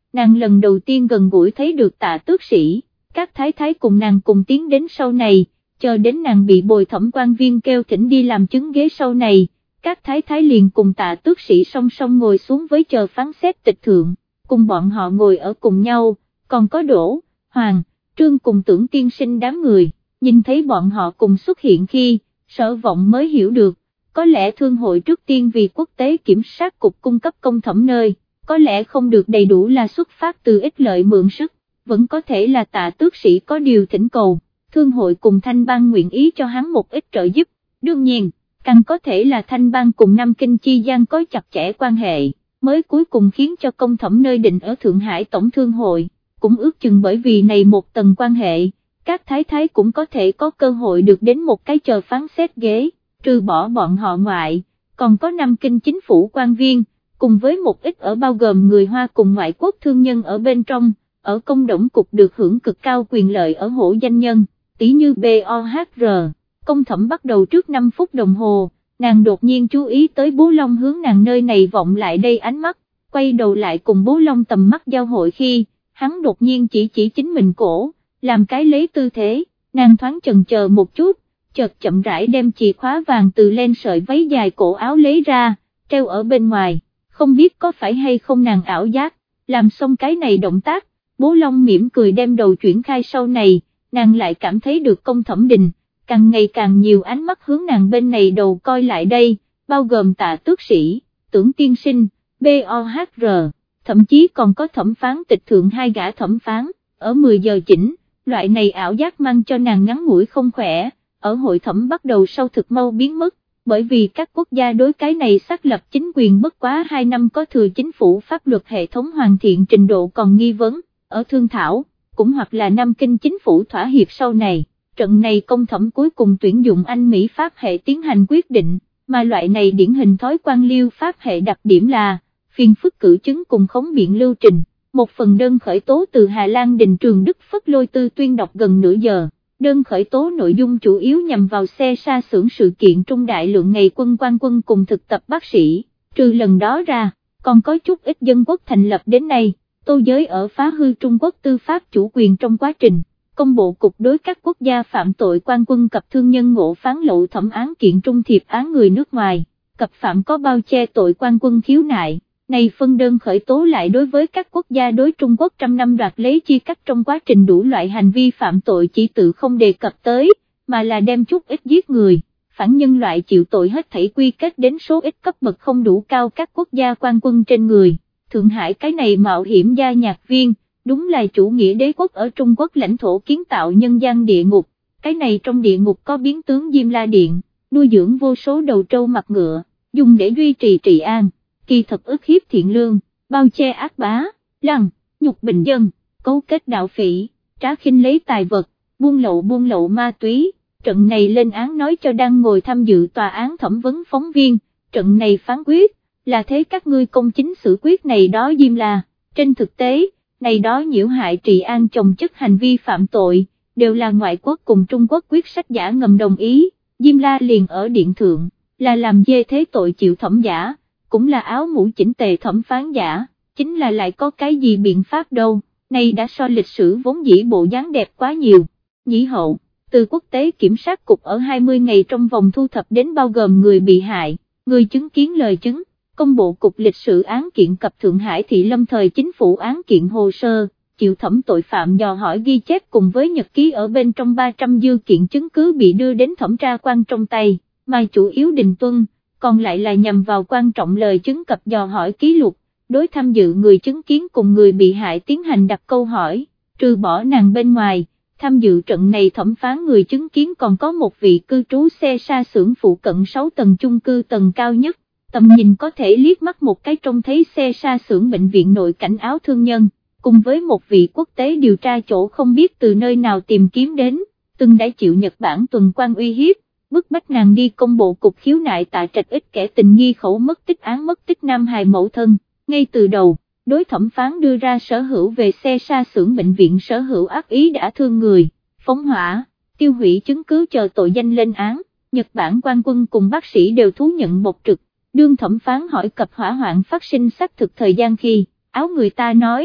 nàng lần đầu tiên gần gũi thấy được Tạ Tước Sĩ, các thái thái cùng nàng cùng tiến đến sau này, chờ đến nàng bị bồi thẩm quan viên kêu thỉnh đi làm chứng ghế sau này, các thái thái liền cùng Tạ Tước Sĩ song song ngồi xuống với chờ phán xét tịch thượng, cùng bọn họ ngồi ở cùng nhau, còn có Đỗ, Hoàng, Trương cùng Tưởng tiên sinh đám người, nhìn thấy bọn họ cùng xuất hiện khi, Sở Vọng mới hiểu được, có lẽ thương hội trước tiên vì quốc tế kiểm sát cục cung cấp công thẩm nơi, có lẽ không được đầy đủ là xuất phát từ ích lợi mượn sức, vẫn có thể là Tạ Tước Sĩ có điều thỉnh cầu, thương hội cùng Thanh Bang nguyện ý cho hắn một ít trợ giúp, đương nhiên, càng có thể là Thanh Bang cùng Nam Kinh chi gian có chặt chẽ quan hệ, mới cuối cùng khiến cho công thẩm nơi định ở Thượng Hải Tổng Thương hội, cũng ước chừng bởi vì này một tầng quan hệ, các thái thái cũng có thể có cơ hội được đến một cái chờ phán xét ghế, trừ bỏ bọn họ ngoại, còn có Nam Kinh chính phủ quan viên, cùng với một ít ở bao gồm người Hoa cùng ngoại quốc thương nhân ở bên trong, ở công động cục được hưởng cực cao quyền lợi ở hộ danh nhân, tỷ như bê o hát rờ, công thẩm bắt đầu trước năm phút đồng hồ, nàng đột nhiên chú ý tới Bố Long hướng nàng nơi này vọng lại đây ánh mắt, quay đầu lại cùng Bố Long tầm mắt giao hội khi, hắn đột nhiên chỉ chỉ chính mình cổ, làm cái lấy tư thế, nàng thoáng chần chờ một chút, chợt chậm rãi đem chìa khóa vàng từ len sợi váy dài cổ áo lấy ra, treo ở bên ngoài, không biết có phải hay không nàng ảo giác, làm xong cái này động tác, Bố Long mỉm cười đem đầu chuyển khai sau này, nàng lại cảm thấy được Công Thẩm Đình, càng ngày càng nhiều ánh mắt hướng nàng bên này đầu coi lại đây, bao gồm Tạ Tước Sĩ, Tưởng tiên sinh, bê o hát rờ, thậm chí còn có thẩm phán tịch thượng hai gã thẩm phán, ở mười giờ chỉnh, loại này ảo giác mang cho nàng ngắn ngủi không khỏe, ở hội thẩm bắt đầu sau thực mau biến mất, bởi vì các quốc gia đối cái này xác lập chính quyền bất quá hai năm có thừa chính phủ pháp luật hệ thống hoàn thiện trình độ còn nghi vấn, ở thương thảo, cũng hoặc là Nam Kinh chính phủ thỏa hiệp sau này, trận này công thẩm cuối cùng tuyển dụng Anh Mỹ Pháp hệ tiến hành quyết định, mà loại này điển hình thói quan liêu Pháp hệ đặc điểm là, phiên phức cử chứng cùng khống biện lưu trình, một phần đơn khởi tố từ Hà Lan Đình Trường Đức Phất Lôi Tư tuyên đọc gần nửa giờ. Đơn khởi tố nội dung chủ yếu nhằm vào xe sa xưởng sự kiện trung đại lượng ngày quân quan quân cùng thực tập bác sĩ, trừ lần đó ra, còn có chút ít dân quốc thành lập đến nay, tô giới ở phá hư Trung Quốc tư pháp chủ quyền trong quá trình, công bộ cục đối các quốc gia phạm tội quan quân cập thương nhân ngộ phán lậu thẩm án kiện trung thiệp án người nước ngoài, cập phạm có bao che tội quan quân khiếu nại. Này phân đơn khởi tố lại đối với các quốc gia đối Trung Quốc trăm năm đoạt lấy chia cắt trong quá trình đủ loại hành vi phạm tội chỉ tự không đề cập tới, mà là đem chút ít giết người, phản nhân loại chịu tội hết thảy quy kết đến số ít cấp bậc không đủ cao các quốc gia quan quân trên người. Thượng Hải cái này mạo hiểm gia nhạc viên, đúng là chủ nghĩa đế quốc ở Trung Quốc lãnh thổ kiến tạo nhân gian địa ngục, cái này trong địa ngục có biến tướng Diêm La Điện, nuôi dưỡng vô số đầu trâu mặt ngựa, dùng để duy trì trị an. Kỳ thật ức hiếp thiện lương, bao che ác bá, lăng, nhục bình dân, cấu kết đạo phỉ, trá khinh lấy tài vật, buôn lậu buôn lậu ma túy, trận này lên án nói cho đang ngồi tham dự tòa án thẩm vấn phóng viên, trận này phán quyết, là thế các ngươi công chính xử quyết này đó Diêm La, trên thực tế, này đó nhiễu hại trị an chồng chất hành vi phạm tội, đều là ngoại quốc cùng Trung Quốc quyết sách giả ngầm đồng ý, Diêm La liền ở điện thượng, là làm dê thế tội chịu thẩm giả. Cũng là áo mũ chỉnh tề thẩm phán giả, chính là lại có cái gì biện pháp đâu, này đã so lịch sử vốn dĩ bộ dáng đẹp quá nhiều. Nhĩ hậu, từ quốc tế kiểm sát cục ở hai mươi ngày trong vòng thu thập đến bao gồm người bị hại, người chứng kiến lời chứng, công bộ cục lịch sử án kiện cập Thượng Hải thị lâm thời chính phủ án kiện hồ sơ, chịu thẩm tội phạm dò hỏi ghi chép cùng với nhật ký ở bên trong ba trăm dư kiện chứng cứ bị đưa đến thẩm tra quan trong tay, mà chủ yếu đình tuân. Còn lại là nhằm vào quan trọng lời chứng cập dò hỏi ký lục, đối tham dự người chứng kiến cùng người bị hại tiến hành đặt câu hỏi, trừ bỏ nàng bên ngoài, tham dự trận này thẩm phán người chứng kiến còn có một vị cư trú xe sa xưởng phụ cận sáu tầng chung cư tầng cao nhất, tầm nhìn có thể liếc mắt một cái trông thấy xe sa xưởng bệnh viện nội cảnh áo thương nhân, cùng với một vị quốc tế điều tra chỗ không biết từ nơi nào tìm kiếm đến, từng đã chịu Nhật Bản tuần quan uy hiếp. Bức bách nàng đi công bộ cục khiếu nại Tạ Trạch ít kẻ tình nghi khẩu mất tích án mất tích nam hài mẫu thân, ngay từ đầu, đối thẩm phán đưa ra sở hữu về xe sa xưởng bệnh viện sở hữu ác ý đã thương người, phóng hỏa, tiêu hủy chứng cứ chờ tội danh lên án, Nhật Bản quan quân cùng bác sĩ đều thú nhận một trực, đương thẩm phán hỏi cập hỏa hoạn phát sinh xác thực thời gian khi, áo người ta nói,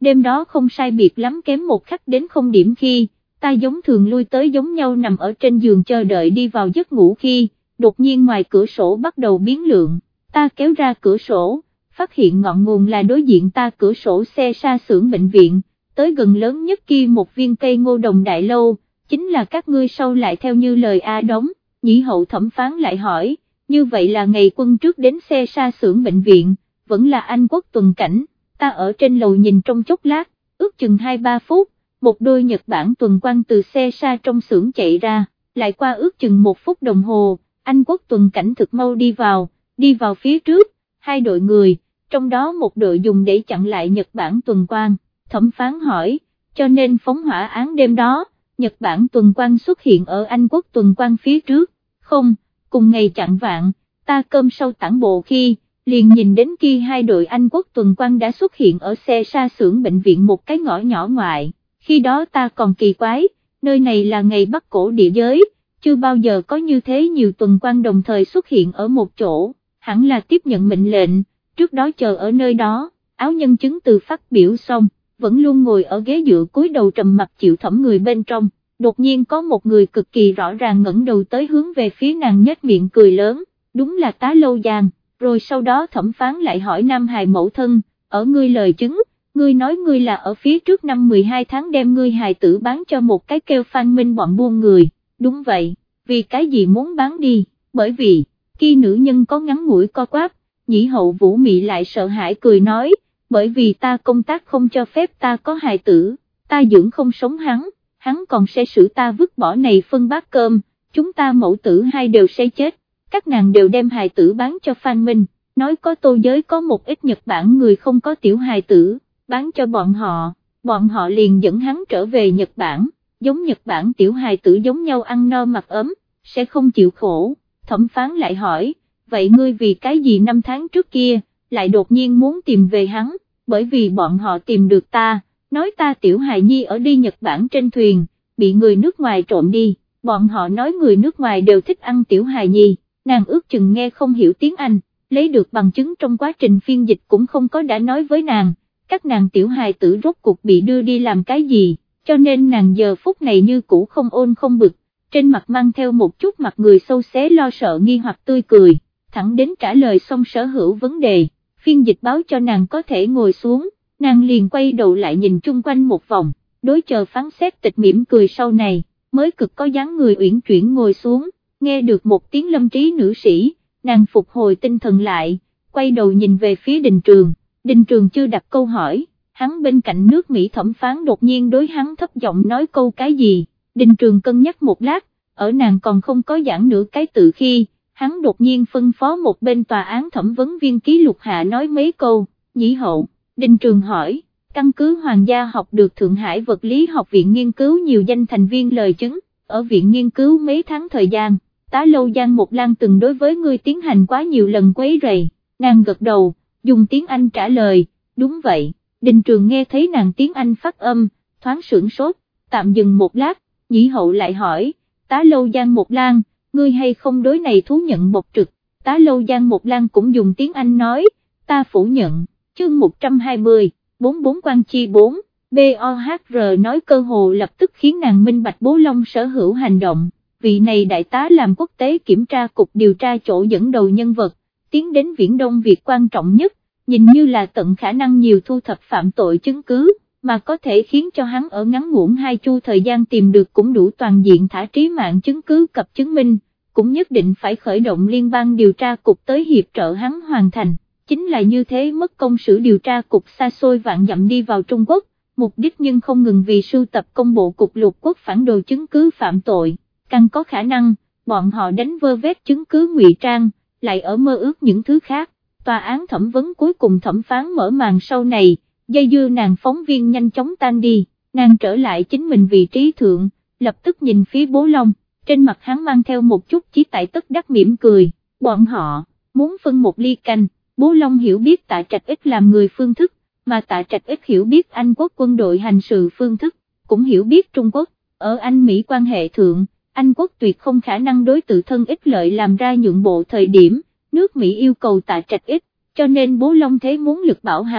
đêm đó không sai biệt lắm kém một khắc đến không điểm khi, ta giống thường lui tới giống nhau nằm ở trên giường chờ đợi đi vào giấc ngủ khi, đột nhiên ngoài cửa sổ bắt đầu biến lượng, ta kéo ra cửa sổ, phát hiện ngọn nguồn là đối diện ta cửa sổ xe xa xưởng bệnh viện, tới gần lớn nhất kia một viên cây ngô đồng đại lâu, chính là các ngươi sau lại theo như lời A Đống. Nhĩ hậu thẩm phán lại hỏi, như vậy là ngày quân trước đến xe xa xưởng bệnh viện, vẫn là Anh Quốc tuần cảnh, ta ở trên lầu nhìn trong chốc lát, ước chừng hai ba phút, một đôi Nhật Bản tuần quan từ xe xa trong xưởng chạy ra, lại qua ước chừng một phút đồng hồ, Anh Quốc tuần cảnh thực mau đi vào, đi vào phía trước, hai đội người, trong đó một đội dùng để chặn lại Nhật Bản tuần quan, thẩm phán hỏi, cho nên phóng hỏa án đêm đó, Nhật Bản tuần quan xuất hiện ở Anh Quốc tuần quan phía trước, không, cùng ngày chặn vạn, ta cơm sau tản bộ khi, liền nhìn đến kia hai đội Anh Quốc tuần quan đã xuất hiện ở xe xa xưởng bệnh viện một cái ngõ nhỏ ngoại, khi đó ta còn kỳ quái, nơi này là ngày Bắc cổ địa giới, chưa bao giờ có như thế nhiều tuần quan đồng thời xuất hiện ở một chỗ, hẳn là tiếp nhận mệnh lệnh, trước đó chờ ở nơi đó, áo nhân chứng từ phát biểu xong, vẫn luôn ngồi ở ghế dựa cúi đầu trầm mặt chịu thẩm người bên trong, đột nhiên có một người cực kỳ rõ ràng ngẩng đầu tới hướng về phía nàng nhếch miệng cười lớn, đúng là Tá Lâu Giang, rồi sau đó thẩm phán lại hỏi Nam hài mẫu thân, ở ngươi lời chứng, ngươi nói ngươi là ở phía trước năm mười hai tháng đem ngươi hài tử bán cho một cái kêu Phan Minh bọn buôn người, đúng vậy, vì cái gì muốn bán đi, bởi vì, khi nữ nhân có ngắn ngủi co quắp, Nhĩ hậu Vũ Mị lại sợ hãi cười nói, bởi vì ta công tác không cho phép ta có hài tử, ta dưỡng không sống hắn, hắn còn sẽ xử ta vứt bỏ này phân bát cơm, chúng ta mẫu tử hai đều sẽ chết, các nàng đều đem hài tử bán cho Phan Minh, nói có Tô giới có một ít Nhật Bản người không có tiểu hài tử, bán cho bọn họ, bọn họ liền dẫn hắn trở về Nhật Bản, giống Nhật Bản tiểu hài tử giống nhau ăn no mặc ấm, sẽ không chịu khổ, thẩm phán lại hỏi, vậy ngươi vì cái gì năm tháng trước kia, lại đột nhiên muốn tìm về hắn, bởi vì bọn họ tìm được ta, nói ta tiểu hài nhi ở đi Nhật Bản trên thuyền, bị người nước ngoài trộm đi, bọn họ nói người nước ngoài đều thích ăn tiểu hài nhi, nàng ước chừng nghe không hiểu tiếng Anh, lấy được bằng chứng trong quá trình phiên dịch cũng không có đã nói với nàng, các nàng tiểu hài tử rốt cuộc bị đưa đi làm cái gì, cho nên nàng giờ phút này như cũ không ôn không bực, trên mặt mang theo một chút mặt người sâu xé lo sợ nghi hoặc tươi cười, thẳng đến trả lời xong sở hữu vấn đề, phiên dịch báo cho nàng có thể ngồi xuống, nàng liền quay đầu lại nhìn chung quanh một vòng, đối chờ phán xét tịch mỉm cười sau này, mới cực có dáng người uyển chuyển ngồi xuống, nghe được một tiếng lâm trí nữ sĩ, nàng phục hồi tinh thần lại, quay đầu nhìn về phía Đình Trường, Đình Trường chưa đặt câu hỏi, hắn bên cạnh nước Mỹ thẩm phán đột nhiên đối hắn thấp giọng nói câu cái gì, Đình Trường cân nhắc một lát, ở nàng còn không có giảng nửa cái tự khi, hắn đột nhiên phân phó một bên tòa án thẩm vấn viên ký lục hạ nói mấy câu, Nhĩ hậu, Đình Trường hỏi, căn cứ Hoàng gia học được Thượng Hải Vật lý học viện nghiên cứu nhiều danh thành viên lời chứng, ở viện nghiên cứu mấy tháng thời gian, Tá Lâu Giang Một Lan từng đối với ngươi tiến hành quá nhiều lần quấy rầy, nàng gật đầu, dùng tiếng Anh trả lời, đúng vậy, Đình Trường nghe thấy nàng tiếng Anh phát âm, thoáng sửng sốt, tạm dừng một lát, Nhĩ hậu lại hỏi, Tá Lâu Giang Một Lan, ngươi hay không đối này thú nhận bộc trực, Tá Lâu Giang Một Lan cũng dùng tiếng Anh nói, ta phủ nhận, chương một trăm hai mươi, bốn bốn quan chi bốn, bê o hát rờ nói cơ hồ lập tức khiến nàng minh bạch Bố Long sở hữu hành động, vị này đại tá làm quốc tế kiểm tra cục điều tra chỗ dẫn đầu nhân vật, tiến đến Viễn Đông việc quan trọng nhất, nhìn như là tận khả năng nhiều thu thập phạm tội chứng cứ, mà có thể khiến cho hắn ở ngắn ngủn hai chu thời gian tìm được cũng đủ toàn diện thả trí mạng chứng cứ cập chứng minh, cũng nhất định phải khởi động liên bang điều tra cục tới hiệp trợ hắn hoàn thành, chính là như thế mất công sử điều tra cục xa xôi vạn dặm đi vào Trung Quốc, mục đích nhưng không ngừng vì sưu tập công bộ cục lục quốc phản đồ chứng cứ phạm tội, càng có khả năng, bọn họ đánh vơ vét chứng cứ ngụy trang, lại ở mơ ước những thứ khác, tòa án thẩm vấn cuối cùng thẩm phán mở màn sau này, dây dưa nàng phóng viên nhanh chóng tan đi, nàng trở lại chính mình vị trí thượng, lập tức nhìn phía Bố Long, trên mặt hắn mang theo một chút chí tại tất đắc mỉm cười, bọn họ, muốn phân một ly canh, Bố Long hiểu biết Tạ Trạch Ích làm người phương thức, mà Tạ Trạch Ích hiểu biết Anh quốc quân đội hành sự phương thức, cũng hiểu biết Trung Quốc, ở Anh Mỹ quan hệ thượng, Anh quốc tuyệt không khả năng đối tự thân ích lợi làm ra nhượng bộ thời điểm, nước Mỹ yêu cầu Tạ Trạch Ích, cho nên Bố Long thế muốn lực bảo hắn,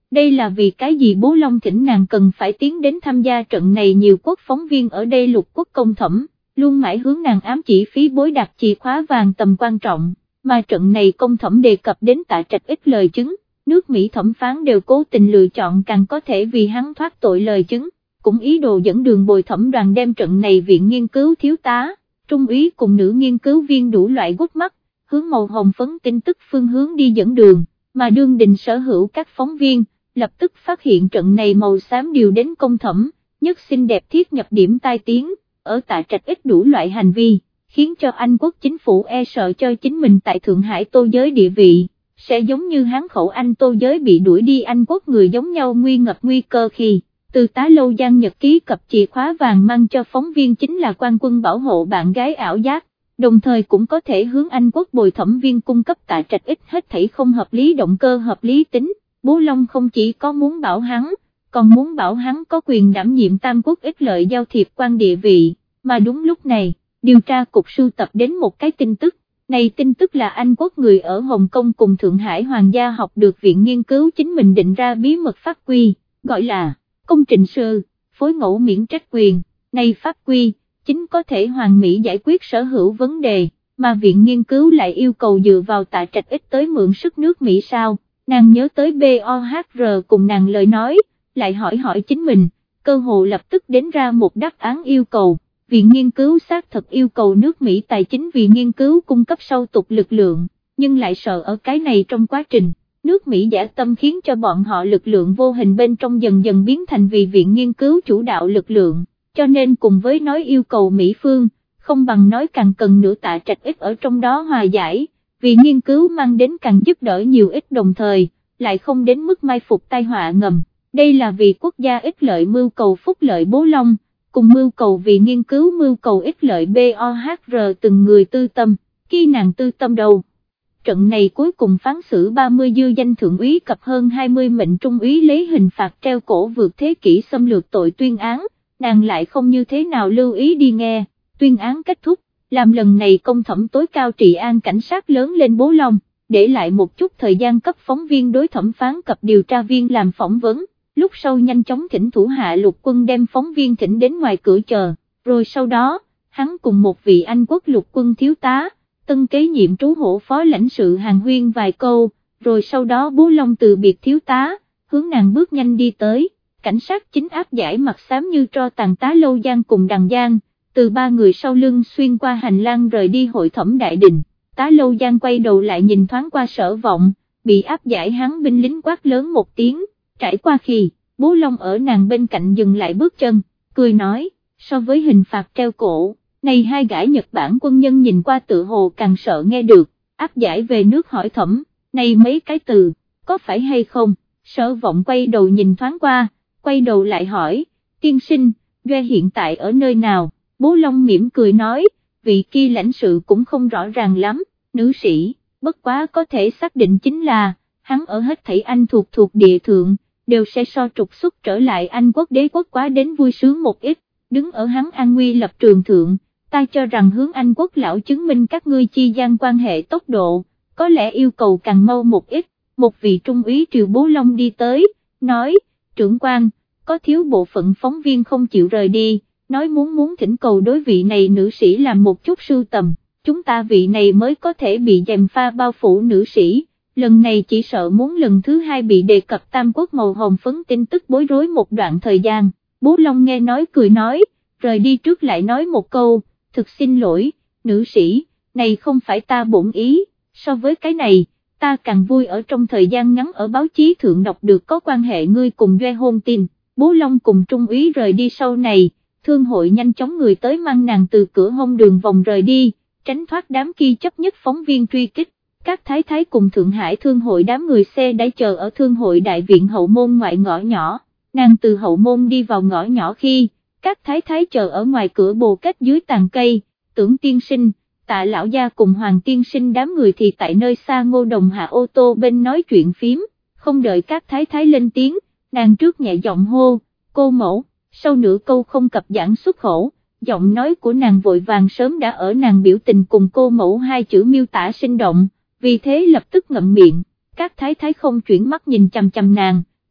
đây là vì cái gì Bố Long thỉnh nàng cần phải tiến đến tham gia trận này, nhiều quốc phóng viên ở đây lục quốc công thẩm, luôn mãi hướng nàng ám chỉ phí bối đặt chìa khóa vàng tầm quan trọng, mà trận này công thẩm đề cập đến Tạ Trạch ít lời chứng, nước Mỹ thẩm phán đều cố tình lựa chọn càng có thể vì hắn thoát tội lời chứng, cũng ý đồ dẫn đường bồi thẩm đoàn đem trận này viện nghiên cứu thiếu tá, trung úy cùng nữ nghiên cứu viên đủ loại gút mắt, hướng màu hồng phấn tin tức phương hướng đi dẫn đường, mà đương đình sở hữu các phóng viên, lập tức phát hiện trận này màu xám điều đến công thẩm, nhất xinh đẹp thiết nhập điểm tai tiếng, ở Tạ Trạch ít đủ loại hành vi, khiến cho Anh quốc chính phủ e sợ cho chính mình tại Thượng Hải Tô Giới địa vị, sẽ giống như Hán khẩu Anh Tô Giới bị đuổi đi Anh quốc người giống nhau nguy ngập nguy cơ khi, từ tá lâu Giang Nhật ký cặp chìa khóa vàng mang cho phóng viên chính là quan quân bảo hộ bạn gái ảo giác, đồng thời cũng có thể hướng Anh quốc bồi thẩm viên cung cấp Tạ Trạch ít hết thảy không hợp lý động cơ hợp lý tính. Bố Long không chỉ có muốn bảo hắn, còn muốn bảo hắn có quyền đảm nhiệm Tam quốc ích lợi giao thiệp quan địa vị, mà đúng lúc này, điều tra cục sưu tập đến một cái tin tức, này tin tức là Anh quốc người ở Hồng Kông cùng Thượng Hải Hoàng gia học được viện nghiên cứu chính mình định ra bí mật pháp quy, gọi là công trình sư, phối ngẫu miễn trách quyền, này pháp quy, chính có thể hoàn mỹ giải quyết sở hữu vấn đề, mà viện nghiên cứu lại yêu cầu dựa vào Tạ Trạch ít tới mượn sức nước Mỹ sao. Nàng nhớ tới bê o hát rờ cùng nàng lời nói, lại hỏi hỏi chính mình, cơ hồ lập tức đến ra một đáp án yêu cầu, viện nghiên cứu xác thật yêu cầu nước Mỹ tài chính vì nghiên cứu cung cấp sâu tục lực lượng, nhưng lại sợ ở cái này trong quá trình, nước Mỹ giả tâm khiến cho bọn họ lực lượng vô hình bên trong dần dần biến thành vì viện nghiên cứu chủ đạo lực lượng, cho nên cùng với nói yêu cầu Mỹ phương, không bằng nói càng cần nữa Tạ Trạch ít ở trong đó hòa giải. Vì nghiên cứu mang đến càng giúp đỡ nhiều ít đồng thời, lại không đến mức mai phục tai họa ngầm, đây là vì quốc gia ích lợi mưu cầu phúc lợi Bố Long, cùng mưu cầu vì nghiên cứu mưu cầu ích lợi bê o hát rờ từng người tư tâm, khi nàng tư tâm đầu. Trận này cuối cùng phán xử ba mươi dư danh thượng úy cập hơn hai mươi mệnh trung úy lấy hình phạt treo cổ vượt thế kỷ xâm lược tội tuyên án, nàng lại không như thế nào lưu ý đi nghe, tuyên án kết thúc. Làm lần này công thẩm tối cao trị an cảnh sát lớn lên Bố Long, để lại một chút thời gian cấp phóng viên đối thẩm phán cập điều tra viên làm phỏng vấn, lúc sau nhanh chóng thỉnh thủ hạ lục quân đem phóng viên thỉnh đến ngoài cửa chờ, rồi sau đó, hắn cùng một vị Anh quốc lục quân thiếu tá, tân kế nhiệm trú hộ phó lãnh sự hàn huyên vài câu, rồi sau đó Bố Long từ biệt thiếu tá, hướng nàng bước nhanh đi tới, cảnh sát chính áp giải mặt xám như tro tàn tá Lâu Giang cùng Đằng Giang. Từ ba người sau lưng xuyên qua hành lang rời đi hội thẩm đại đình, tá Lâu Giang quay đầu lại nhìn thoáng qua Sở Vọng, bị áp giải hắn binh lính quát lớn một tiếng, trải qua khi, Bố Long ở nàng bên cạnh dừng lại bước chân, cười nói, so với hình phạt treo cổ, này hai gã Nhật Bản quân nhân nhìn qua tự hồ càng sợ nghe được, áp giải về nước hỏi thẩm, này mấy cái từ, có phải hay không, Sở Vọng quay đầu nhìn thoáng qua, quay đầu lại hỏi, tiên sinh, Doe hiện tại ở nơi nào? Bố Long mỉm cười nói, vị kia lãnh sự cũng không rõ ràng lắm, nữ sĩ, bất quá có thể xác định chính là, hắn ở hết thảy Anh thuộc thuộc địa thượng, đều sẽ so trục xuất trở lại Anh quốc đế quốc quá đến vui sướng một ít, đứng ở hắn an nguy lập trường thượng, ta cho rằng hướng Anh quốc lão chứng minh các ngươi chi gian quan hệ tốc độ, có lẽ yêu cầu càng mau một ít, một vị trung úy Triều Bố Long đi tới, nói, trưởng quan, có thiếu bộ phận phóng viên không chịu rời đi. Nói muốn muốn thỉnh cầu đối vị này nữ sĩ làm một chút sưu tầm, chúng ta vị này mới có thể bị gièm pha bao phủ nữ sĩ, lần này chỉ sợ muốn lần thứ hai bị đề cập Tam quốc màu hồng phấn tin tức bối rối một đoạn thời gian, Bố Long nghe nói cười nói, rời đi trước lại nói một câu, thực xin lỗi, nữ sĩ, này không phải ta bổn ý, so với cái này, ta càng vui ở trong thời gian ngắn ở báo chí thượng đọc được có quan hệ ngươi cùng Doe hôn tin, Bố Long cùng trung úy rời đi sau này. Thương hội nhanh chóng người tới mang nàng từ cửa hông đường vòng rời đi, tránh thoát đám kia chấp nhất phóng viên truy kích, các thái thái cùng Thượng Hải thương hội đám người xe đã chờ ở thương hội đại viện hậu môn ngoại ngõ nhỏ, nàng từ hậu môn đi vào ngõ nhỏ khi, các thái thái chờ ở ngoài cửa bồ kết dưới tàn cây, Tưởng tiên sinh, Tạ lão gia cùng Hoàng tiên sinh đám người thì tại nơi xa Ngô Đồng hạ ô tô bên nói chuyện phím, không đợi các thái thái lên tiếng, nàng trước nhẹ giọng hô, cô mẫu. Sau nửa câu không cập giảng xuất khẩu, giọng nói của nàng vội vàng sớm đã ở nàng biểu tình cùng cô mẫu hai chữ miêu tả sinh động, vì thế lập tức ngậm miệng, các thái thái không chuyển mắt nhìn chằm chằm nàng,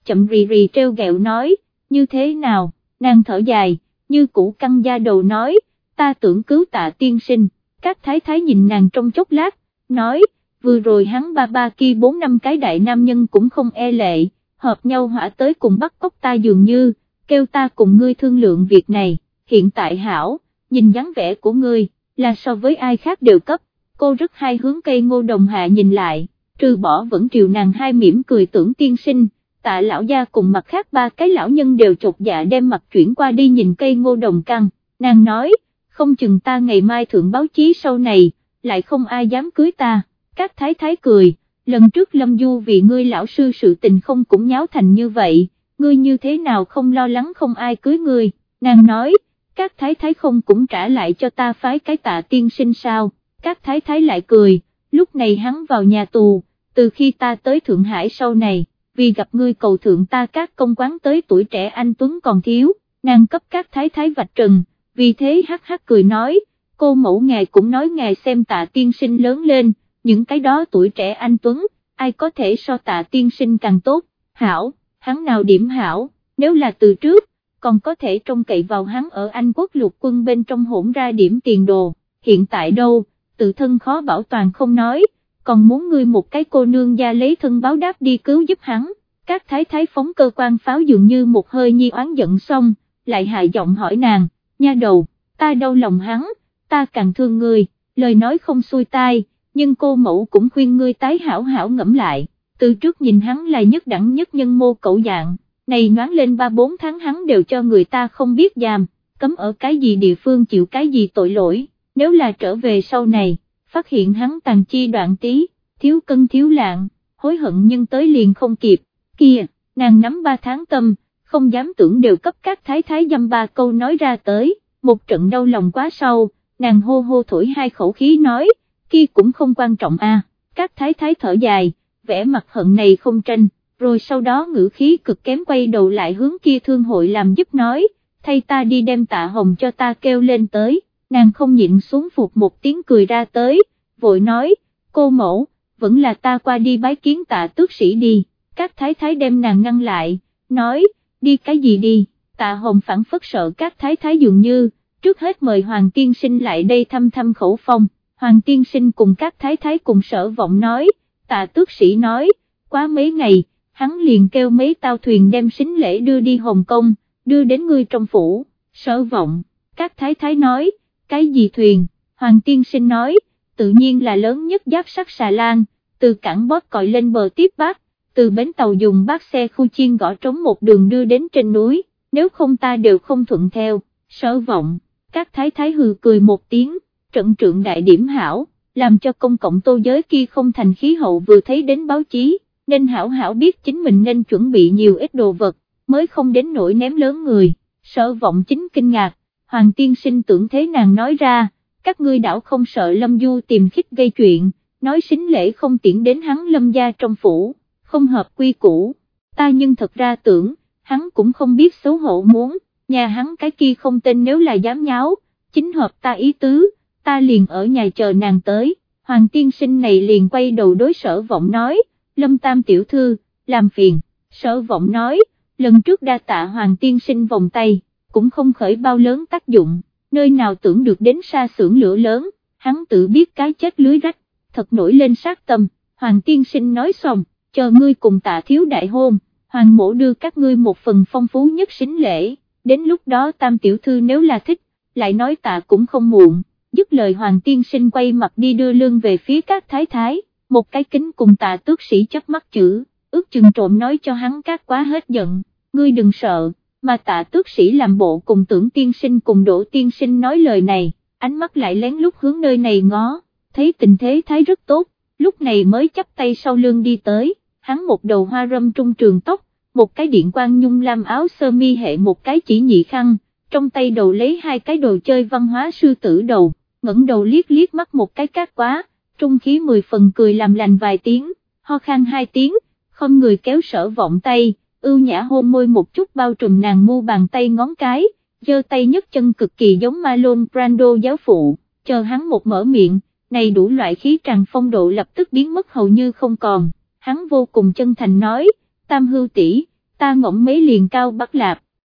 chậm rì rì treo gẹo nói, như thế nào, nàng thở dài, như cũ căng da đầu nói, ta tưởng cứu Tạ tiên sinh. Các thái thái nhìn nàng trong chốc lát, nói, vừa rồi hắn ba ba kia bốn năm cái đại nam nhân cũng không e lệ, hợp nhau hỏa tới cùng bắt cóc ta dường như, kêu ta cùng ngươi thương lượng việc này, hiện tại hảo, nhìn dáng vẻ của ngươi, là so với ai khác đều cấp, cô rất hay hướng cây ngô đồng hạ nhìn lại, trừ bỏ vẫn triều nàng hai mỉm cười tưởng tiên sinh, Tạ lão gia cùng mặt khác ba cái lão nhân đều chột dạ đem mặt chuyển qua đi nhìn cây ngô đồng căng, nàng nói, không chừng ta ngày mai thượng báo chí sau này, lại không ai dám cưới ta, các thái thái cười, lần trước Lâm Du vì ngươi lão sư sự tình không cũng nháo thành như vậy, ngươi như thế nào không lo lắng không ai cưới ngươi, nàng nói, các thái thái không cũng trả lại cho ta phái cái Tạ tiên sinh sao, các thái thái lại cười, lúc này hắn vào nhà tù, từ khi ta tới Thượng Hải sau này, vì gặp ngươi cầu thượng ta các công quán tới tuổi trẻ anh Tuấn còn thiếu, nàng cấp các thái thái vạch trần, vì thế hắc hắc cười nói, cô mẫu ngài cũng nói ngài xem Tạ tiên sinh lớn lên, những cái đó tuổi trẻ anh Tuấn, ai có thể so Tạ tiên sinh càng tốt, hảo, hắn nào điểm hảo, nếu là từ trước, còn có thể trông cậy vào hắn ở Anh quốc lục quân bên trong hỗn ra điểm tiền đồ, hiện tại đâu, tự thân khó bảo toàn không nói, còn muốn ngươi một cái cô nương gia lấy thân báo đáp đi cứu giúp hắn, các thái thái phóng cơ quan pháo dường như một hơi nhi oán giận xong, lại hạ giọng hỏi nàng, nha đầu, ta đau lòng hắn, ta càng thương ngươi, lời nói không xuôi tai, nhưng cô mẫu cũng khuyên ngươi tái hảo hảo ngẫm lại, từ trước nhìn hắn là nhất đẳng nhất nhân mô cẩu dạng, này nhoáng lên ba bốn tháng hắn đều cho người ta không biết giam, cấm ở cái gì địa phương chịu cái gì tội lỗi, nếu là trở về sau này, phát hiện hắn tàn chi đoạn tí, thiếu cân thiếu lạng, hối hận nhưng tới liền không kịp, kia, nàng nắm ba tháng tâm, không dám tưởng đều cấp các thái thái dăm ba câu nói ra tới, một trận đau lòng quá sâu, nàng hô hô thổi hai khẩu khí nói, kia cũng không quan trọng a. Các thái thái thở dài, vẻ mặt hận này không tranh, rồi sau đó ngữ khí cực kém quay đầu lại hướng kia thương hội làm giúp nói, thay ta đi đem Tạ Hồng cho ta kêu lên tới, nàng không nhịn xuống phục một tiếng cười ra tới, vội nói, cô mẫu, vẫn là ta qua đi bái kiến Tạ tước sĩ đi, các thái thái đem nàng ngăn lại, nói, đi cái gì đi, Tạ Hồng phản phất sợ các thái thái dường như, trước hết mời Hoàng tiên sinh lại đây thăm thăm khẩu phong, Hoàng tiên sinh cùng các thái thái cùng Sở Vọng nói, Tạ tước sĩ nói, quá mấy ngày, hắn liền kêu mấy tàu thuyền đem sính lễ đưa đi Hồng Kông, đưa đến ngươi trong phủ, Sở Vọng, các thái thái nói, cái gì thuyền, Hoàng tiên sinh nói, tự nhiên là lớn nhất giáp sắt xà lan, từ cảng bót còi lên bờ tiếp bác, từ bến tàu dùng bác xe khu chiên gõ trống một đường đưa đến trên núi, nếu không ta đều không thuận theo, Sở Vọng, các thái thái hừ cười một tiếng, trận trượng đại điểm hảo, làm cho công cộng tô giới kia không thành khí hậu vừa thấy đến báo chí, nên hảo hảo biết chính mình nên chuẩn bị nhiều ít đồ vật, mới không đến nỗi ném lớn người, Sở Vọng chính kinh ngạc, Hoàng tiên sinh tưởng thế nàng nói ra, các ngươi đảo không sợ Lâm Du tìm khích gây chuyện, nói sính lễ không tiễn đến hắn Lâm gia trong phủ, không hợp quy củ, ta nhưng thật ra tưởng, hắn cũng không biết xấu hổ muốn, nhà hắn cái kia không tên nếu là dám nháo, chính hợp ta ý tứ, ta liền ở nhà chờ nàng tới, Hoàng tiên sinh này liền quay đầu đối Sở Vọng nói, Lâm tam tiểu thư, làm phiền, Sở Vọng nói, lần trước đa tạ Hoàng tiên sinh vòng tay, cũng không khởi bao lớn tác dụng, nơi nào tưởng được đến xa xưởng lửa lớn, hắn tự biết cái chết lưới rách, thật nổi lên sát tâm, Hoàng tiên sinh nói xong, chờ ngươi cùng Tạ thiếu đại hôn, Hoàng mổ đưa các ngươi một phần phong phú nhất sính lễ, đến lúc đó tam tiểu thư nếu là thích, lại nói Tạ cũng không muộn, dứt lời Hoàng tiên sinh quay mặt đi đưa lưng về phía các thái thái, một cái kính cùng Tạ tước sĩ chớp mắt chữ, ước chừng trộm nói cho hắn các quá hết giận, ngươi đừng sợ, mà Tạ tước sĩ làm bộ cùng tưởng tiên sinh cùng Đỗ tiên sinh nói lời này, ánh mắt lại lén lút hướng nơi này ngó, thấy tình thế thái rất tốt, lúc này mới chắp tay sau lưng đi tới, hắn một đầu hoa râm trung trường tóc, một cái điện quang nhung lam áo sơ mi hệ một cái chỉ nhị khăn, trong tay đầu lấy hai cái đồ chơi văn hóa sư tử đầu, ngẩng đầu liếc liếc mắt một cái cát quá, trung khí mười phần cười làm lành vài tiếng, ho khan hai tiếng, không người kéo Sở Vọng tay, ưu nhã hôn môi một chút bao trùm nàng mu bàn tay ngón cái, giơ tay nhấc chân cực kỳ giống Marlon Brando giáo phụ, chờ hắn một mở miệng, này đủ loại khí tràn phong độ lập tức biến mất hầu như không còn, hắn vô cùng chân thành nói, Tam hưu tỷ, ta ngỗng mấy liền cao bắt lạp,